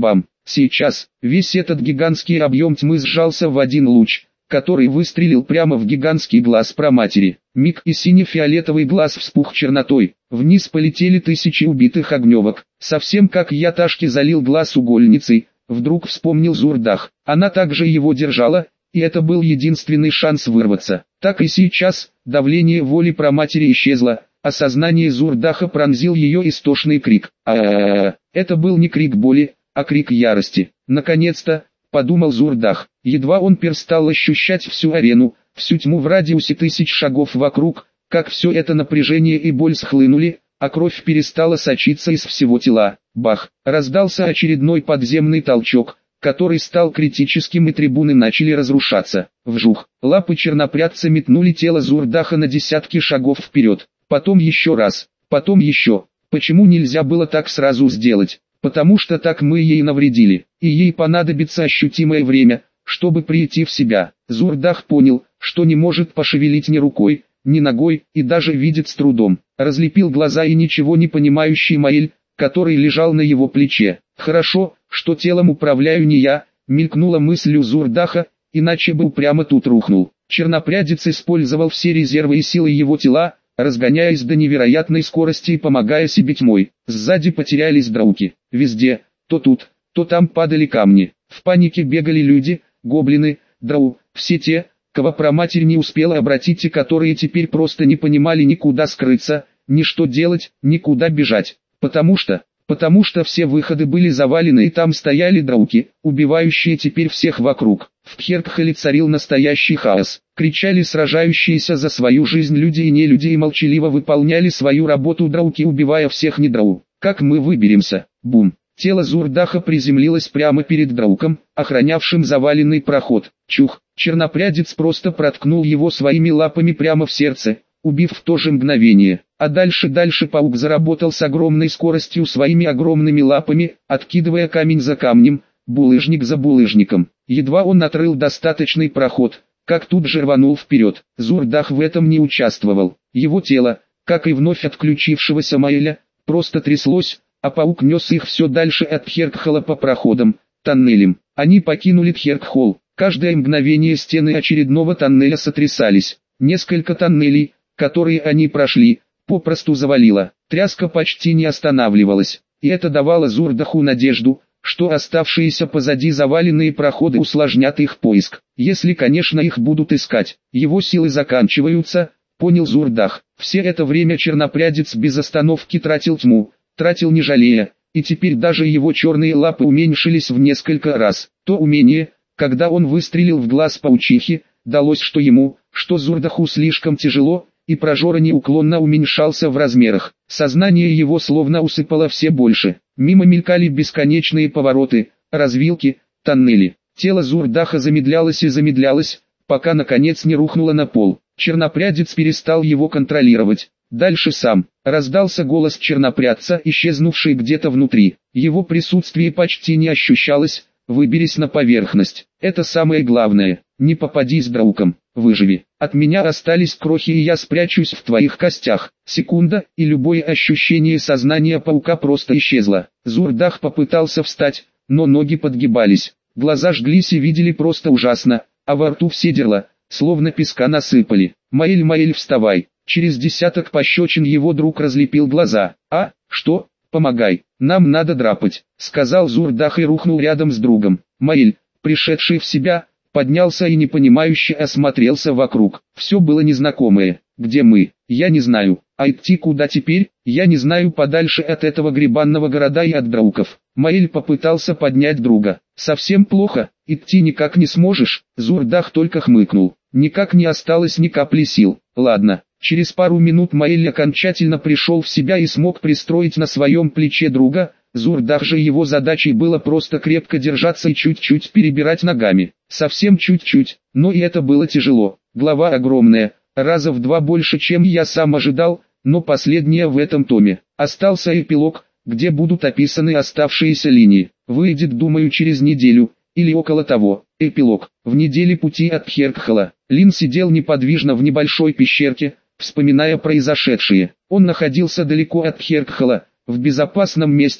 Сейчас, весь этот гигантский объем тьмы сжался в один луч, который выстрелил прямо в гигантский глаз праматери. Миг, и сине-фиолетовый глаз вспух чернотой. Вниз полетели тысячи убитых огневок. Совсем как Яташки залил глаз угольницей, вдруг вспомнил Зурдах. Она также его держала, и это был единственный шанс вырваться. Так и сейчас, давление воли праматери исчезло, а сознание Зурдаха пронзил ее истошный крик. А-а-а! Это был не крик боли, а крик ярости. Наконец-то, подумал Зурдах, едва он перестал ощущать всю арену, всю тьму в радиусе тысяч шагов вокруг, как все это напряжение и боль схлынули, а кровь перестала сочиться из всего тела. Бах! Раздался очередной подземный толчок, который стал критическим, и трибуны начали разрушаться. Вжух! Лапы чернопрядца метнули тело Зурдаха на десятки шагов вперед. Потом еще раз, потом еще. Почему нельзя было так сразу сделать? Потому что так мы ей навредили, и ей понадобится ощутимое время, чтобы прийти в себя. Зурдах понял, что не может пошевелить ни рукой, ни ногой, и даже видит с трудом. Разлепил глаза, и ничего не понимающий Маэль, который лежал на его плече. «Хорошо, что телом управляю не я», мелькнула мысль у Зурдаха, иначе бы прямо тут рухнул. Чернопрядец использовал все резервы и силы его тела, разгоняясь до невероятной скорости и помогая себе тьмой. Сзади потерялись драуки. Везде, то тут, то там падали камни. В панике бегали люди, гоблины, драу, все те, кого праматерь не успела обратить и которые теперь просто не понимали ни куда скрыться, ни что делать, ни куда бежать. Потому что, потому что все выходы были завалены, и там стояли драуки, убивающие теперь всех вокруг. В Кхеркхале царил настоящий хаос. Кричали сражающиеся за свою жизнь люди и нелюди, и молчаливо выполняли свою работу драуки, убивая всех недрау. Как мы выберемся? Бум! Тело Зурдаха приземлилось прямо перед драуком, охранявшим заваленный проход. Чух! Чернопрядец просто проткнул его своими лапами прямо в сердце, убив в то же мгновение. А дальше-дальше паук заработал с огромной скоростью своими огромными лапами, откидывая камень за камнем, булыжник за булыжником. Едва он отрыл достаточный проход, как тут же рванул вперед. Зурдах в этом не участвовал. Его тело, как и вновь отключившегося Маэля, просто тряслось, а паук нес их все дальше от Кхеркхала по проходам, тоннелям. Они покинули Кхеркхол. Каждое мгновение стены очередного тоннеля сотрясались. Несколько тоннелей, которые они прошли, попросту завалило. Тряска почти не останавливалась, и это давало Зурдаху надежду, что оставшиеся позади заваленные проходы усложнят их поиск. Если, конечно, их будут искать. Его силы заканчиваются, понял Зурдах. Все это время чернопрядец без остановки тратил тьму, тратил не жалея, и теперь даже его черные лапы уменьшились в несколько раз. То умение, когда он выстрелил в глаз паучихи, далось что ему, что Зурдаху слишком тяжело, и прожора неуклонно уменьшался в размерах. Сознание его словно усыпало все больше. Мимо мелькали бесконечные повороты, развилки, тоннели. Тело Зурдаха замедлялось и замедлялось, пока наконец не рухнуло на пол. Чернопрядец перестал его контролировать. Дальше сам. Раздался голос чернопрядца, исчезнувший где-то внутри. Его присутствие почти не ощущалось. Выберись на поверхность. Это самое главное. Не попадись драукам. Выживи. От меня остались крохи, и я спрячусь в твоих костях. Секунда, и любое ощущение сознания паука просто исчезло. Зурдах попытался встать, но ноги подгибались. Глаза жглись и видели просто ужасно, а во рту все дерло, словно песка насыпали. Маэль, Маэль, вставай. Через десяток пощечин его друг разлепил глаза. А, что? Помогай, нам надо драпать, сказал Зурдах и рухнул рядом с другом. Маэль, пришедший в себя, поднялся и непонимающе осмотрелся вокруг. Все было незнакомое. Где мы? Я не знаю. А идти куда теперь? Я не знаю, подальше от этого гребанного города и от драуков. Маэль попытался поднять друга. Совсем плохо, идти никак не сможешь. Зурдах только хмыкнул. Никак не осталось ни капли сил. Ладно. Через пару минут Маэль окончательно пришел в себя и смог пристроить на своем плече друга. Зурдах же его задачей было просто крепко держаться и чуть-чуть перебирать ногами. Совсем чуть-чуть, но и это было тяжело. Голова огромная, раза в два больше, чем я сам ожидал, но последняя в этом томе. Остался эпилог, где будут описаны оставшиеся линии. Выйдет, думаю, через неделю, или около того. Эпилог. В неделе пути от Кхеркхала. Лин сидел неподвижно в небольшой пещерке, вспоминая произошедшее. Он находился далеко от Кхеркхала, в безопасном месте,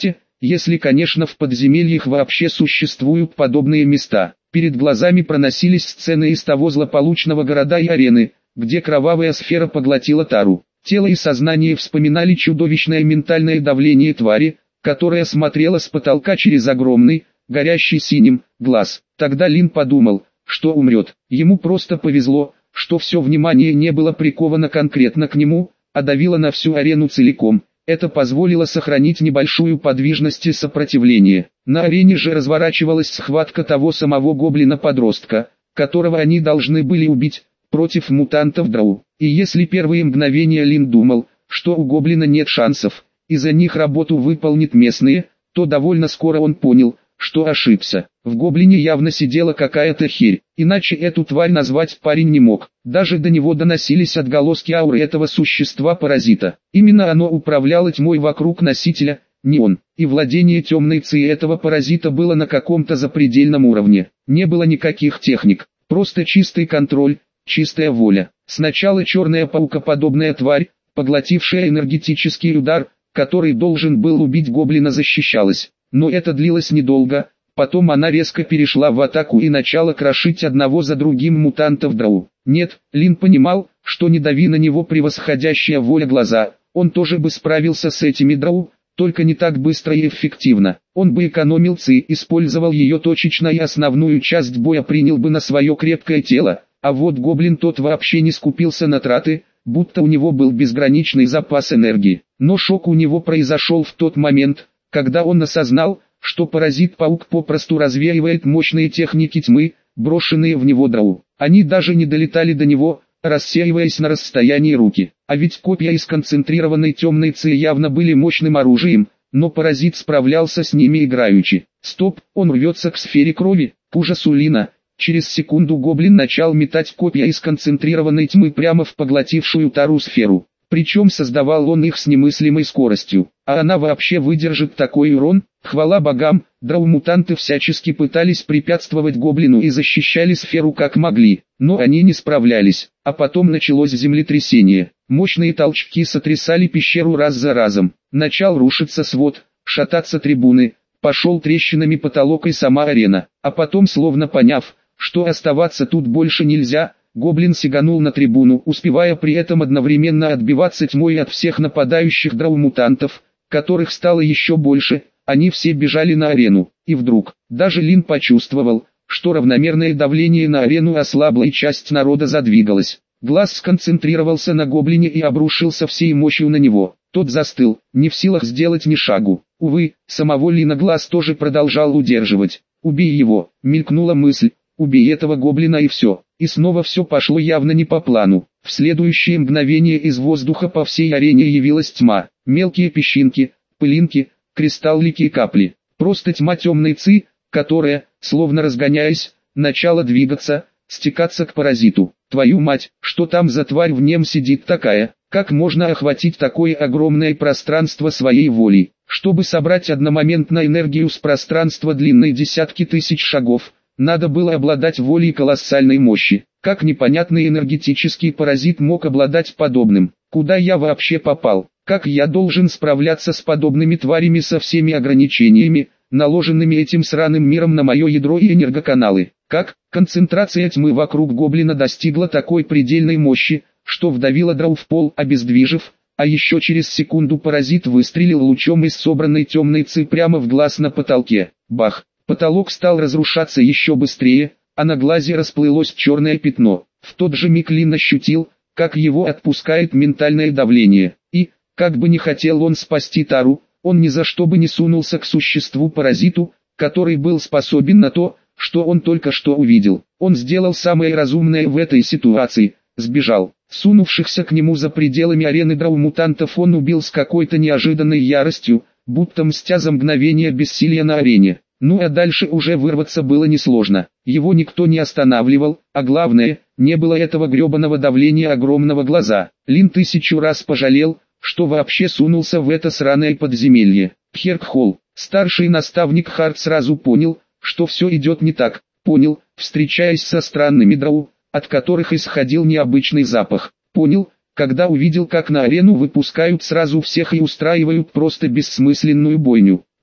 если, конечно, в подземельях вообще существуют подобные места. Перед глазами проносились сцены из того злополучного города и арены, где кровавая сфера поглотила Тару. Тело и сознание вспоминали чудовищное ментальное давление твари, которая смотрела с потолка через огромный, горящий синим, глаз. Тогда Лин подумал, что умрет. Ему просто повезло, что все внимание не было приковано конкретно к нему, а давило на всю арену целиком. Это позволило сохранить небольшую подвижность и сопротивление. На арене же разворачивалась схватка того самого гоблина-подростка, которого они должны были убить, против мутантов Драу. И если первые мгновения Лин думал, что у гоблина нет шансов, и за них работу выполнит местные, то довольно скоро он понял, что ошибся. В гоблине явно сидела какая-то херь, иначе эту тварь назвать парень не мог. Даже до него доносились отголоски ауры этого существа-паразита. Именно оно управляло тьмой вокруг носителя, не он. И владение темной ци этого паразита было на каком-то запредельном уровне. Не было никаких техник, просто чистый контроль, чистая воля. Сначала черная паукоподобная тварь, поглотившая энергетический удар, который должен был убить гоблина, защищалась. Но это длилось недолго, потом она резко перешла в атаку и начала крошить одного за другим мутантов Драу. Нет, Лин понимал, что не дави на него превосходящая воля глаза, он тоже бы справился с этими Драу, только не так быстро и эффективно. Он бы экономил ци, использовал ее точечно и основную часть боя принял бы на свое крепкое тело, а вот гоблин тот вообще не скупился на траты, будто у него был безграничный запас энергии. Но шок у него произошел в тот момент, когда он осознал, что паразит-паук попросту развеивает мощные техники тьмы, брошенные в него Драу. Они даже не долетали до него, рассеиваясь на расстоянии руки. А ведь копья из концентрированной темной ци явно были мощным оружием, но паразит справлялся с ними играючи. Стоп, он рвется к сфере крови. К ужасу Лина, через секунду гоблин начал метать копья из концентрированной тьмы прямо в поглотившую Тару сферу. Причем создавал он их с немыслимой скоростью. А она вообще выдержит такой урон? Хвала богам, драу-мутанты всячески пытались препятствовать гоблину и защищали сферу как могли, но они не справлялись. А потом началось землетрясение. Мощные толчки сотрясали пещеру раз за разом. Начал рушиться свод, шататься трибуны, пошел трещинами потолок и сама арена. А потом, словно поняв, что оставаться тут больше нельзя, гоблин сиганул на трибуну, успевая при этом одновременно отбиваться тьмой от всех нападающих драу-мутантов, которых стало еще больше. Они все бежали на арену, и вдруг, даже Лин почувствовал, что равномерное давление на арену ослабло и часть народа задвигалась. Глаз сконцентрировался на гоблине и обрушился всей мощью на него. Тот застыл, не в силах сделать ни шагу. Увы, самого Лина глаз тоже продолжал удерживать. «Убей его», мелькнула мысль, «убей этого гоблина» и все. И снова все пошло явно не по плану. В следующее мгновение из воздуха по всей арене явилась тьма. Мелкие песчинки, пылинки, кристаллики и капли. Просто тьма темной ци, которая, словно разгоняясь, начала двигаться, стекаться к паразиту. Твою мать, что там за тварь в нем сидит такая? Как можно охватить такое огромное пространство своей волей? Чтобы собрать одномоментно энергию с пространства длиной десятки тысяч шагов, надо было обладать волей колоссальной мощи. Как непонятный энергетический паразит мог обладать подобным? Куда я вообще попал? Как я должен справляться с подобными тварями со всеми ограничениями, наложенными этим сраным миром на мое ядро и энергоканалы? Как? Концентрация тьмы вокруг гоблина достигла такой предельной мощи, что вдавила драу в пол, обездвижив, а еще через секунду паразит выстрелил лучом из собранной темной ци прямо в глаз на потолке. Бах! Потолок стал разрушаться еще быстрее, а на глазе расплылось черное пятно. В тот же миг Лин ощутил, как его отпускает ментальное давление, и, как бы не хотел он спасти Тару, он ни за что бы не сунулся к существу-паразиту, который был способен на то, что он только что увидел. Он сделал самое разумное в этой ситуации, сбежал. Сунувшихся к нему за пределами арены драу-мутантов он убил с какой-то неожиданной яростью, будто мстя за мгновение бессилия на арене. Ну а дальше уже вырваться было несложно. Его никто не останавливал, а главное, не было этого гребаного давления огромного глаза. Лин тысячу раз пожалел, что вообще сунулся в это сраное подземелье. Херкхолл, старший наставник Харт, сразу понял, что все идет не так. Понял, встречаясь со странными драу, от которых исходил необычный запах. Понял, когда увидел, как на арену выпускают сразу всех и устраивают просто бессмысленную бойню.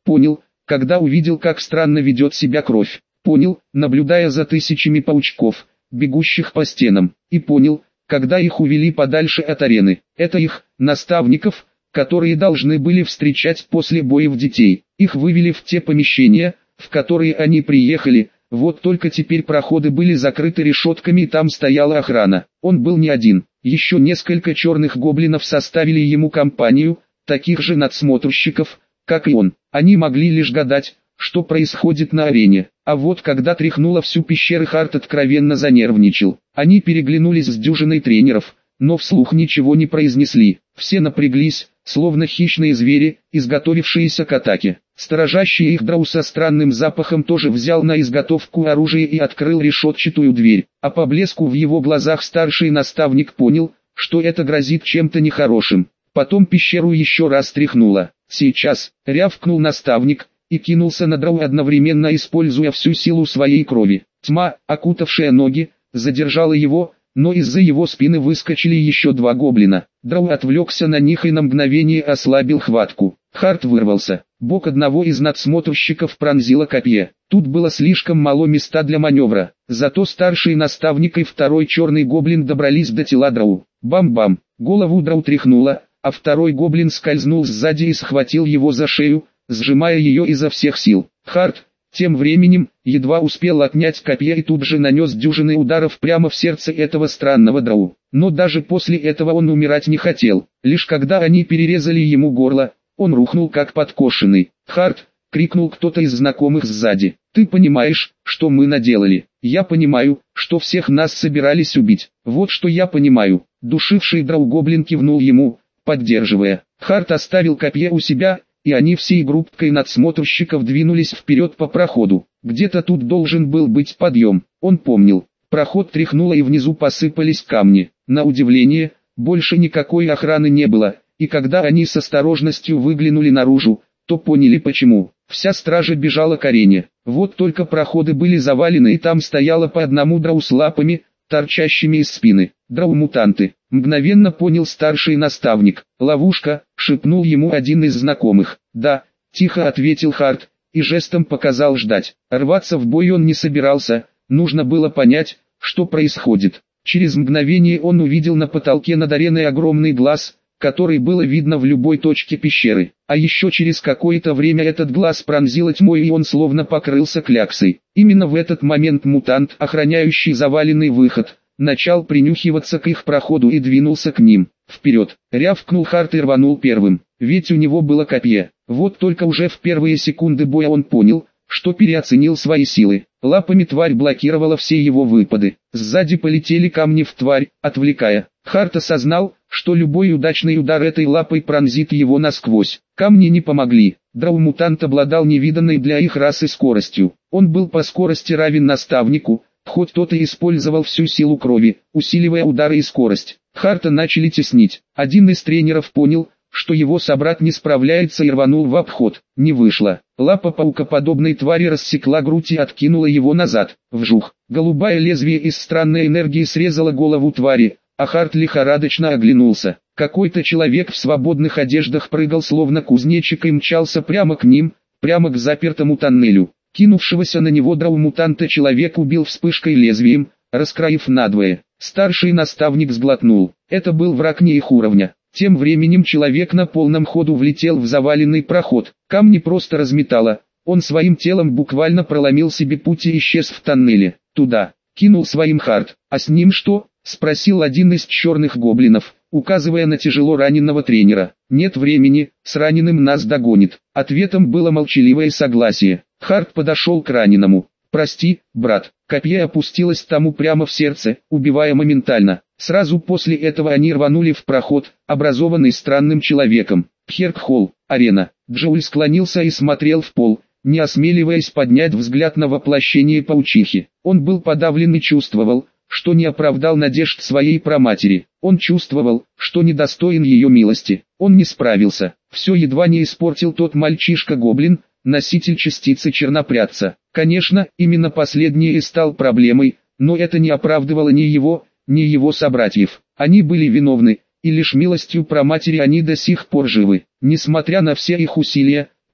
понял, когда увидел, как странно ведет себя кровь. Понял, наблюдая за тысячами паучков, бегущих по стенам. И понял, когда их увели подальше от арены. Это их, наставников, которые должны были встречать после боев детей. Их вывели в те помещения, в которые они приехали. Вот только теперь проходы были закрыты решетками и там стояла охрана. Он был не один. Еще несколько черных гоблинов составили ему компанию, таких же надсмотрщиков, как и он. Они могли лишь гадать, что происходит на арене. А вот когда тряхнуло всю пещеру, Харт откровенно занервничал. Они переглянулись с дюжиной тренеров, но вслух ничего не произнесли. Все напряглись, словно хищные звери, изготовившиеся к атаке. Сторожащий их драу со странным запахом тоже взял на изготовку оружие и открыл решетчатую дверь. А по блеску в его глазах старший наставник понял, что это грозит чем-то нехорошим. Потом пещеру еще раз тряхнуло. «Сейчас!» — рявкнул наставник и кинулся на драу, одновременно используя всю силу своей крови. Тьма, окутавшая ноги, задержала его, но из-за его спины выскочили еще два гоблина. Драу отвлекся на них и на мгновение ослабил хватку. Харт вырвался. Бок одного из надсмотрщиков пронзило копье. Тут было слишком мало места для маневра. Зато старший наставник и второй черный гоблин добрались до тела драу. Бам-бам. Голову драу тряхнуло, а второй гоблин скользнул сзади и схватил его за шею, сжимая ее изо всех сил. Харт, тем временем, едва успел отнять копье и тут же нанес дюжины ударов прямо в сердце этого странного драу. Но даже после этого он умирать не хотел. Лишь когда они перерезали ему горло, он рухнул как подкошенный. «Харт!» — крикнул кто-то из знакомых сзади. «Ты понимаешь, что мы наделали?» «Я понимаю, что всех нас собирались убить. Вот что я понимаю». Душивший драу гоблин кивнул ему, поддерживая. Харт оставил копье у себя, и они всей группкой надсмотрщиков двинулись вперед по проходу. Где-то тут должен был быть подъем. Он помнил. Проход тряхнуло и внизу посыпались камни. На удивление, больше никакой охраны не было. И когда они с осторожностью выглянули наружу, то поняли почему. Вся стража бежала к арене. Вот только проходы были завалены и там стояло по одному драу с лапами, торчащими из спины. Драу-мутанты. Мгновенно понял старший наставник. «Ловушка», — шепнул ему один из знакомых. «Да», — тихо ответил Харт, и жестом показал ждать. Рваться в бой он не собирался, нужно было понять, что происходит. Через мгновение он увидел на потолке над ареной огромный глаз, который было видно в любой точке пещеры. А еще через какое-то время этот глаз пронзило тьмой и он словно покрылся кляксой. Именно в этот момент мутант, охраняющий заваленный выход, начал принюхиваться к их проходу и двинулся к ним. «Вперед!» — рявкнул Харт и рванул первым, ведь у него было копье. Вот только уже в первые секунды боя он понял, что переоценил свои силы. Лапами тварь блокировала все его выпады. Сзади полетели камни в тварь, отвлекая. Харт осознал, что любой удачный удар этой лапой пронзит его насквозь. Камни не помогли. Драу-мутант обладал невиданной для их расы скоростью. Он был по скорости равен наставнику, хоть тот и использовал всю силу крови, усиливая удары и скорость. Харта начали теснить. Один из тренеров понял, что его собрат не справляется и рванул в обход. Не вышло. Лапа паукоподобной твари рассекла грудь и откинула его назад. Вжух. Голубое лезвие из странной энергии срезало голову твари, а Харт лихорадочно оглянулся. Какой-то человек в свободных одеждах прыгал словно кузнечик и мчался прямо к ним, прямо к запертому тоннелю. Кинувшегося на него драу-мутанта человек убил вспышкой лезвием, раскроив надвое. Старший наставник сглотнул. Это был враг не их уровня. Тем временем человек на полном ходу влетел в заваленный проход. Камни просто разметало. Он своим телом буквально проломил себе путь и исчез в тоннеле. Туда. Кинул своим Харт. «А с ним что?» — спросил один из черных гоблинов, указывая на тяжело раненого тренера. «Нет времени, с раненым нас догонит». Ответом было молчаливое согласие. Харт подошел к раненому. «Прости, брат». Копье опустилось тому прямо в сердце, убивая моментально. Сразу после этого они рванули в проход, образованный странным человеком. Пхеркхолл, арена. Джоуль склонился и смотрел в пол, не осмеливаясь поднять взгляд на воплощение паучихи. Он был подавлен и чувствовал, что не оправдал надежд своей праматери. Он чувствовал, что недостоин ее милости. Он не справился. Все едва не испортил тот мальчишка-гоблин, носитель частицы чернопрядца. Конечно, именно последний и стал проблемой, но это не оправдывало ни его, ни его собратьев. Они были виновны, и лишь милостью праматери они до сих пор живы. Несмотря на все их усилия,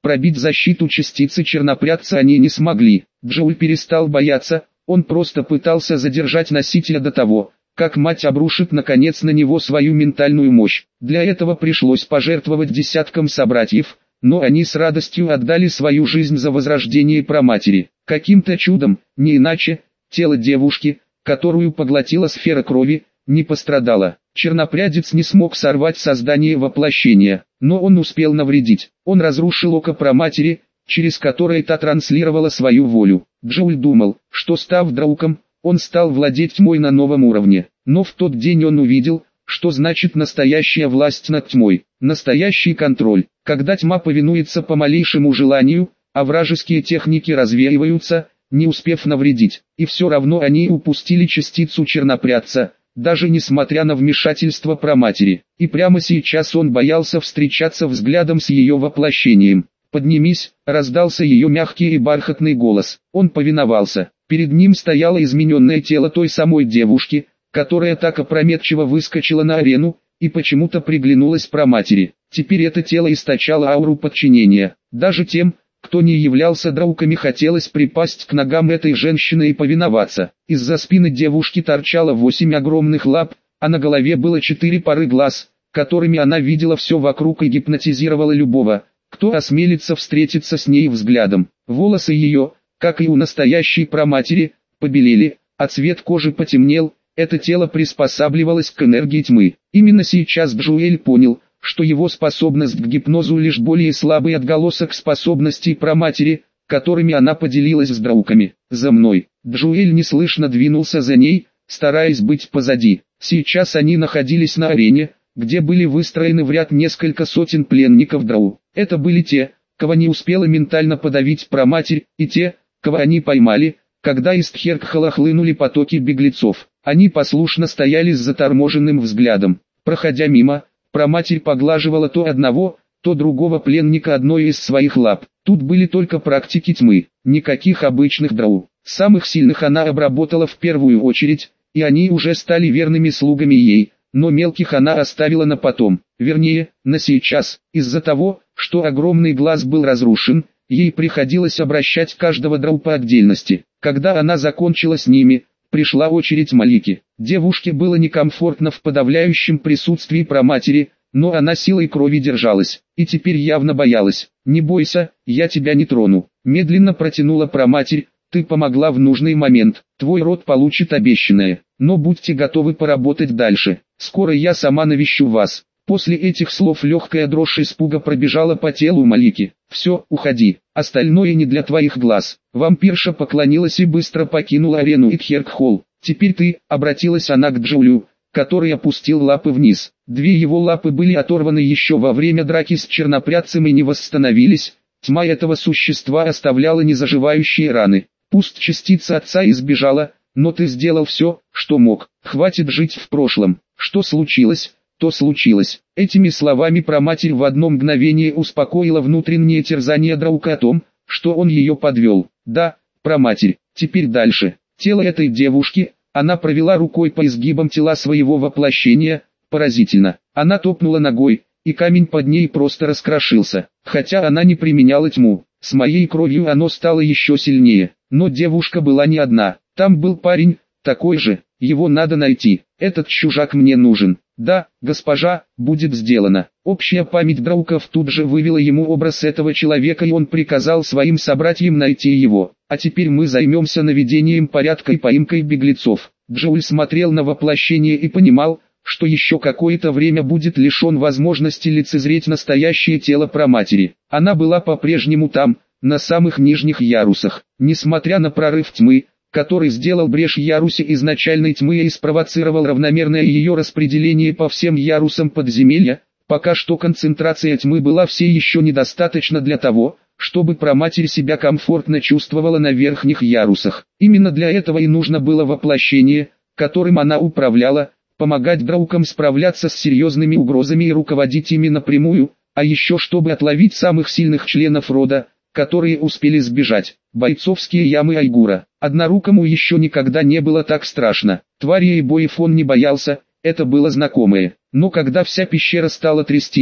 Пробить защиту частицы чернопрядца они не смогли. Джоуль перестал бояться, он просто пытался задержать носителя до того, как мать обрушит наконец на него свою ментальную мощь. Для этого пришлось пожертвовать десяткам собратьев, но они с радостью отдали свою жизнь за возрождение праматери. Каким-то чудом, не иначе, тело девушки, которую поглотила сфера крови, не пострадало. Чернопрядец не смог сорвать создание воплощения, но он успел навредить. Он разрушил око праматери, через которое та транслировала свою волю. Джоуль думал, что став драуком, он стал владеть тьмой на новом уровне. Но в тот день он увидел, что значит настоящая власть над тьмой, настоящий контроль. Когда тьма повинуется по малейшему желанию, а вражеские техники развеиваются, не успев навредить. И все равно они упустили частицу чернопрядца, даже несмотря на вмешательство праматери. И прямо сейчас он боялся встречаться взглядом с ее воплощением. «Поднимись», — раздался ее мягкий и бархатный голос. Он повиновался. Перед ним стояло измененное тело той самой девушки, которая так опрометчиво выскочила на арену, и почему-то приглянулась праматери. Теперь это тело источало ауру подчинения. Даже тем, кто не являлся драуками, хотелось припасть к ногам этой женщины и повиноваться. Из-за спины девушки торчало восемь огромных лап, а на голове было четыре пары глаз, которыми она видела все вокруг и гипнотизировала любого, кто осмелится встретиться с ней взглядом. Волосы ее, как и у настоящей праматери, побелели, а цвет кожи потемнел. Это тело приспосабливалось к энергии тьмы. Именно сейчас Джоэль понял, что его способность к гипнозу лишь более слабый отголосок способностей праматери, которыми она поделилась с драуками. «За мной!» Джоэль неслышно двинулся за ней, стараясь быть позади. Сейчас они находились на арене, где были выстроены в ряд несколько сотен пленников драу. Это были те, кого не успела ментально подавить праматерь, и те, кого они поймали, когда из Тхеркхала хлынули потоки беглецов. Они послушно стояли с заторможенным взглядом. Проходя мимо, праматерь поглаживала то одного, то другого пленника одной из своих лап. Тут были только практики тьмы, никаких обычных драу. Самых сильных она обработала в первую очередь, и они уже стали верными слугами ей, но мелких она оставила на потом, вернее, на сейчас. Из-за того, что огромный глаз был разрушен, ей приходилось обращать каждого драу по отдельности. Когда она закончила с ними, пришла очередь Малики. Девушке было некомфортно в подавляющем присутствии праматери, но она силой крови держалась, и теперь явно боялась. «Не бойся, я тебя не трону», — медленно протянула праматерь, «ты помогла в нужный момент, твой род получит обещанное, но будьте готовы поработать дальше, скоро я сама навещу вас». После этих слов легкая дрожь испуга пробежала по телу Малики. «Все, уходи, остальное не для твоих глаз». Вампирша поклонилась и быстро покинула арену Итхерк-холл. «Теперь ты», — обратилась она к Джоулю, который опустил лапы вниз. Две его лапы были оторваны еще во время драки с чернопрядцем и не восстановились. Тьма этого существа оставляла незаживающие раны. Пусть частица отца избежала, но ты сделал все, что мог. Хватит жить в прошлом. Что случилось? То случилось. Этими словами праматерь в одно мгновение успокоила внутреннее терзание Драука о том, что он ее подвел. Да, праматерь, теперь дальше. Тело этой девушки, она провела рукой по изгибам тела своего воплощения, поразительно. Она топнула ногой, и камень под ней просто раскрошился. Хотя она не применяла тьму, с моей кровью оно стало еще сильнее. Но девушка была не одна, там был парень, такой же, его надо найти. Этот чужак мне нужен. Да, госпожа, будет сделано. Общая память Драуков тут же вывела ему образ этого человека, и он приказал своим собратьям найти его. А теперь мы займемся наведением порядка и поимкой беглецов. Джоуль смотрел на воплощение и понимал, что еще какое-то время будет лишен возможности лицезреть настоящее тело праматери. Она была по-прежнему там, на самых нижних ярусах. Несмотря на прорыв тьмы, который сделал брешь в ярусе изначальной тьмы и спровоцировал равномерное ее распределение по всем ярусам подземелья, пока что концентрация тьмы была все еще недостаточно для того, чтобы праматерь себя комфортно чувствовала на верхних ярусах. Именно для этого и нужно было воплощение, которым она управляла, помогать Драукам справляться с серьезными угрозами и руководить ими напрямую, а еще чтобы отловить самых сильных членов рода, которые успели сбежать. Бойцовские ямы Айгура. Однорукому еще никогда не было так страшно. Твари и боев он не боялся, это было знакомое. Но когда вся пещера стала трястись,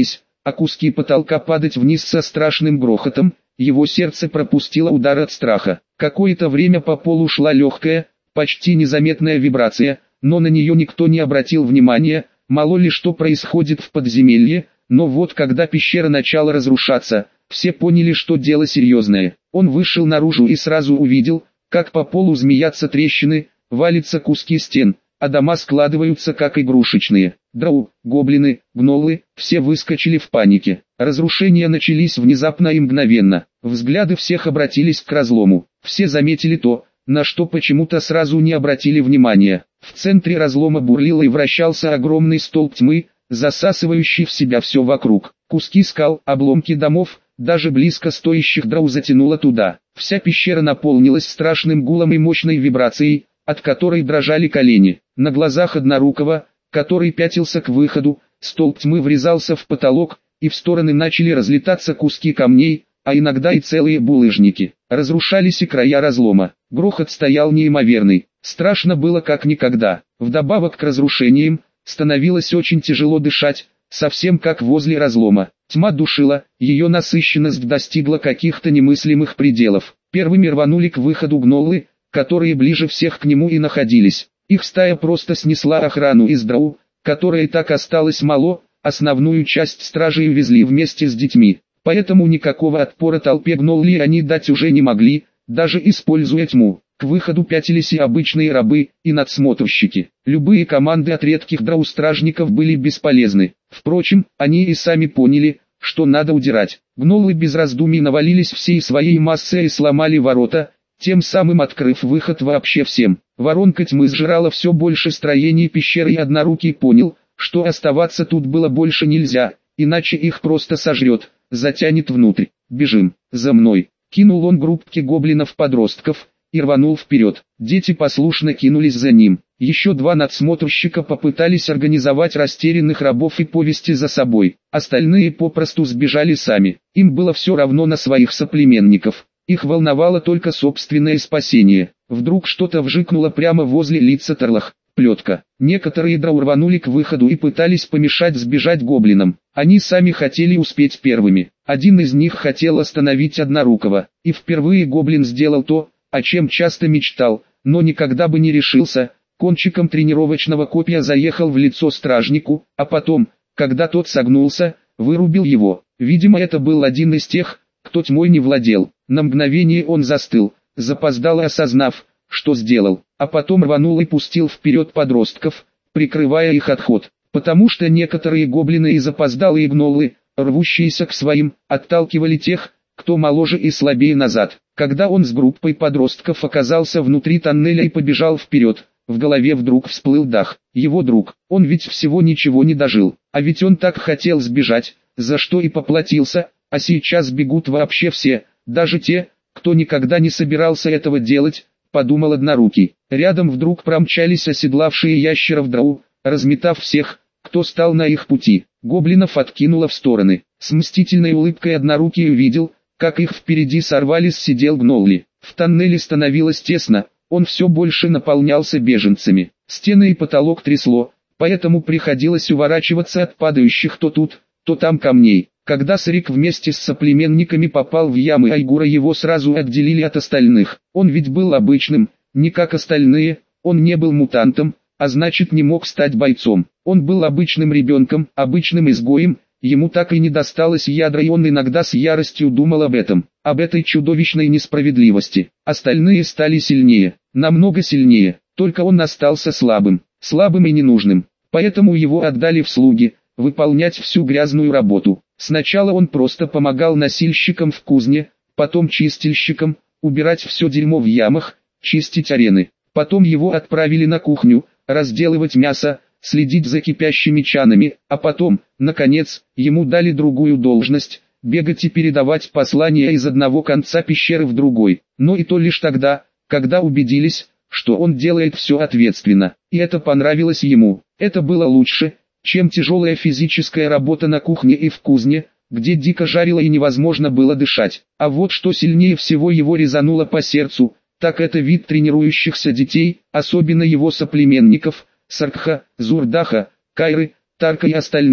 а куски потолка падать вниз со страшным грохотом. Его сердце пропустило удар от страха. Какое-то время по полу шла легкая, почти незаметная вибрация, но на нее никто не обратил внимания, мало ли что происходит в подземелье, но вот когда пещера начала разрушаться, все поняли, что дело серьезное. Он вышел наружу и сразу увидел, как по полу змеятся трещины, валятся куски стен, а дома складываются как игрушечные. Драу, гоблины, гнолы, все выскочили в панике. Разрушения начались внезапно и мгновенно. Взгляды всех обратились к разлому. Все заметили то, на что почему-то сразу не обратили внимания. В центре разлома бурлил и вращался огромный столб тьмы, засасывающий в себя все вокруг. Куски скал, обломки домов, даже близко стоящих драу затянуло туда. Вся пещера наполнилась страшным гулом и мощной вибрацией, от которой дрожали колени. На глазах Однорукого, который пятился к выходу, столб тьмы врезался в потолок, и в стороны начали разлетаться куски камней, а иногда и целые булыжники. Разрушались и края разлома. Грохот стоял неимоверный. Страшно было как никогда. Вдобавок к разрушениям, становилось очень тяжело дышать, совсем как возле разлома. Тьма душила, ее насыщенность достигла каких-то немыслимых пределов. Первыми рванули к выходу гнолы, которые ближе всех к нему и находились. Их стая просто снесла охрану из драу, которая так осталась мало, основную часть стражей увезли вместе с детьми. Поэтому никакого отпора толпе гнолли они дать уже не могли, даже используя тьму. К выходу пятились и обычные рабы, и надсмотрщики. Любые команды от редких драу-стражников были бесполезны. Впрочем, они и сами поняли, что надо удирать. Гнолы без раздумий навалились всей своей массой и сломали ворота, тем самым открыв выход вообще всем. Воронка тьмы сжирала все больше строений пещеры, и Однорукий понял, что оставаться тут было больше нельзя, иначе их просто сожрет, затянет внутрь. «Бежим, за мной!» Кинул он группке гоблинов-подростков и рванул вперед. Дети послушно кинулись за ним. Еще два надсмотрщика попытались организовать растерянных рабов и повести за собой. Остальные попросту сбежали сами. Им было все равно на своих соплеменников. Их волновало только собственное спасение. Вдруг что-то вжикнуло прямо возле лица Тарлах. Плетка. Некоторые драу рванули к выходу и пытались помешать сбежать гоблинам. Они сами хотели успеть первыми. Один из них хотел остановить Однорукого. И впервые гоблин сделал то, о чем часто мечтал, но никогда бы не решился. Кончиком тренировочного копья заехал в лицо стражнику, а потом, когда тот согнулся, вырубил его. Видимо, это был один из тех, кто тьмой не владел. На мгновение он застыл, запоздало осознав, что сделал, а потом рванул и пустил вперед подростков, прикрывая их отход, потому что некоторые гоблины и запоздалые гнолы, рвущиеся к своим, отталкивали тех, кто моложе и слабее назад. Когда он с группой подростков оказался внутри тоннеля и побежал вперед, в голове вдруг всплыл Дах, его друг. Он ведь всего ничего не дожил, а ведь он так хотел сбежать, за что и поплатился, а сейчас бегут вообще все, даже те, кто никогда не собирался этого делать, подумал Однорукий. Рядом вдруг промчались оседлавшие ящеров драу, разметав всех, кто стал на их пути. Гоблинов откинуло в стороны. С мстительной улыбкой Однорукий увидел, как их впереди сорвали с седел гнолли. В тоннеле становилось тесно, он все больше наполнялся беженцами. Стены и потолок трясло, поэтому приходилось уворачиваться от падающих то тут, то там камней. Когда Сарик вместе с соплеменниками попал в ямы Айгура, его сразу отделили от остальных. Он ведь был обычным, не как остальные, он не был мутантом, а значит не мог стать бойцом. Он был обычным ребенком, обычным изгоем, ему так и не досталось ядра, и он иногда с яростью думал об этом, об этой чудовищной несправедливости. Остальные стали сильнее, намного сильнее, только он остался слабым, слабым и ненужным, поэтому его отдали в слуги, выполнять всю грязную работу. Сначала он просто помогал носильщикам в кузне, потом чистильщикам, убирать все дерьмо в ямах, чистить арены. Потом его отправили на кухню, разделывать мясо, следить за кипящими чанами, а потом, наконец, ему дали другую должность, бегать и передавать послания из одного конца пещеры в другой. Но и то лишь тогда, когда убедились, что он делает все ответственно. И это понравилось ему. Это было лучше, чем тяжелая физическая работа на кухне и в кузне, где дико жарило и невозможно было дышать. А вот что сильнее всего его резануло по сердцу, так это вид тренирующихся детей, особенно его соплеменников, Саркха, Зурдаха, Кайры, Тарка и остальных,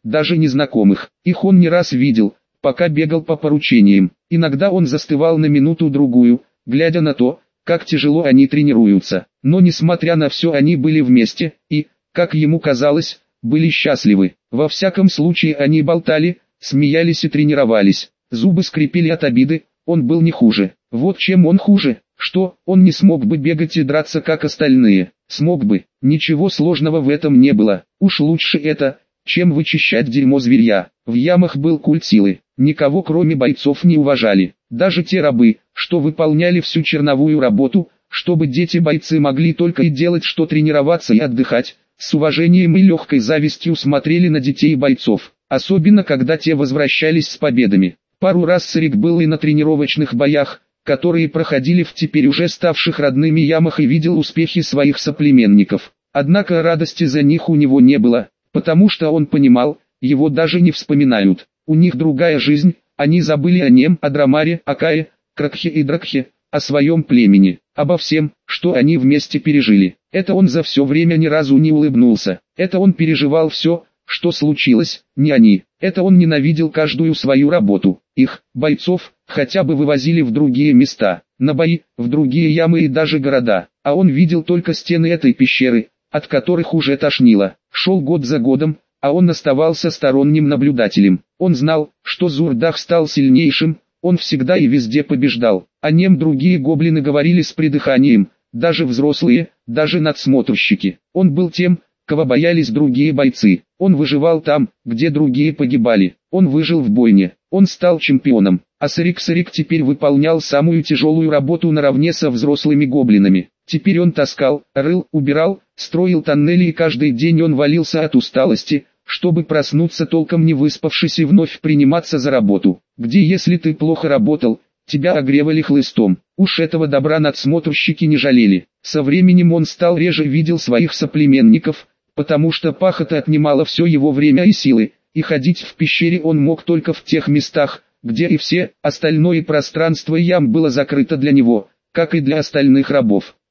даже незнакомых. Их он не раз видел, пока бегал по поручениям. Иногда он застывал на минуту-другую, глядя на то, как тяжело они тренируются. Но несмотря на все, они были вместе, и, как ему казалось, были счастливы. Во всяком случае они болтали, смеялись и тренировались. Зубы скрипели от обиды, он был не хуже. Вот чем он хуже, что он не смог бы бегать и драться как остальные. Смог бы, ничего сложного в этом не было. Уж лучше это, чем вычищать дерьмо зверья. В ямах был культ силы. Никого кроме бойцов не уважали. Даже те рабы, что выполняли всю черновую работу, чтобы дети-бойцы могли только и делать, что тренироваться и отдыхать, с уважением и легкой завистью смотрели на детей бойцов. Особенно когда те возвращались с победами. Пару раз Сарик был и на тренировочных боях, которые проходили в теперь уже ставших родными ямах, и видел успехи своих соплеменников. Однако радости за них у него не было, потому что он понимал, его даже не вспоминают. У них другая жизнь, они забыли о нем, о Драмаре, о Кае, Кракхе и Дракхе, о своем племени, обо всем, что они вместе пережили. Это он за все время ни разу не улыбнулся. Это он переживал все, что случилось, не они. Это он ненавидел каждую свою работу. Их, бойцов, хотя бы вывозили в другие места, на бои, в другие ямы и даже города. А он видел только стены этой пещеры, от которых уже тошнило. Шел год за годом, а он оставался сторонним наблюдателем. Он знал, что Зурдах стал сильнейшим, он всегда и везде побеждал. О нем другие гоблины говорили с придыханием, даже взрослые, даже надсмотрщики. Он был тем, кого боялись другие бойцы. Он выживал там, где другие погибали. Он выжил в бойне. Он стал чемпионом. А Сарик-Сарик теперь выполнял самую тяжелую работу наравне со взрослыми гоблинами. Теперь он таскал, рыл, убирал, строил тоннели, и каждый день он валился от усталости, чтобы проснуться толком не выспавшись и вновь приниматься за работу. Где, если ты плохо работал, тебя огревали хлыстом. Уж этого добра надсмотрщики не жалели. Со временем он стал реже видел своих соплеменников, потому что пахота отнимала все его время и силы, и ходить в пещере он мог только в тех местах, где и все остальное пространство ям было закрыто для него, как и для остальных рабов.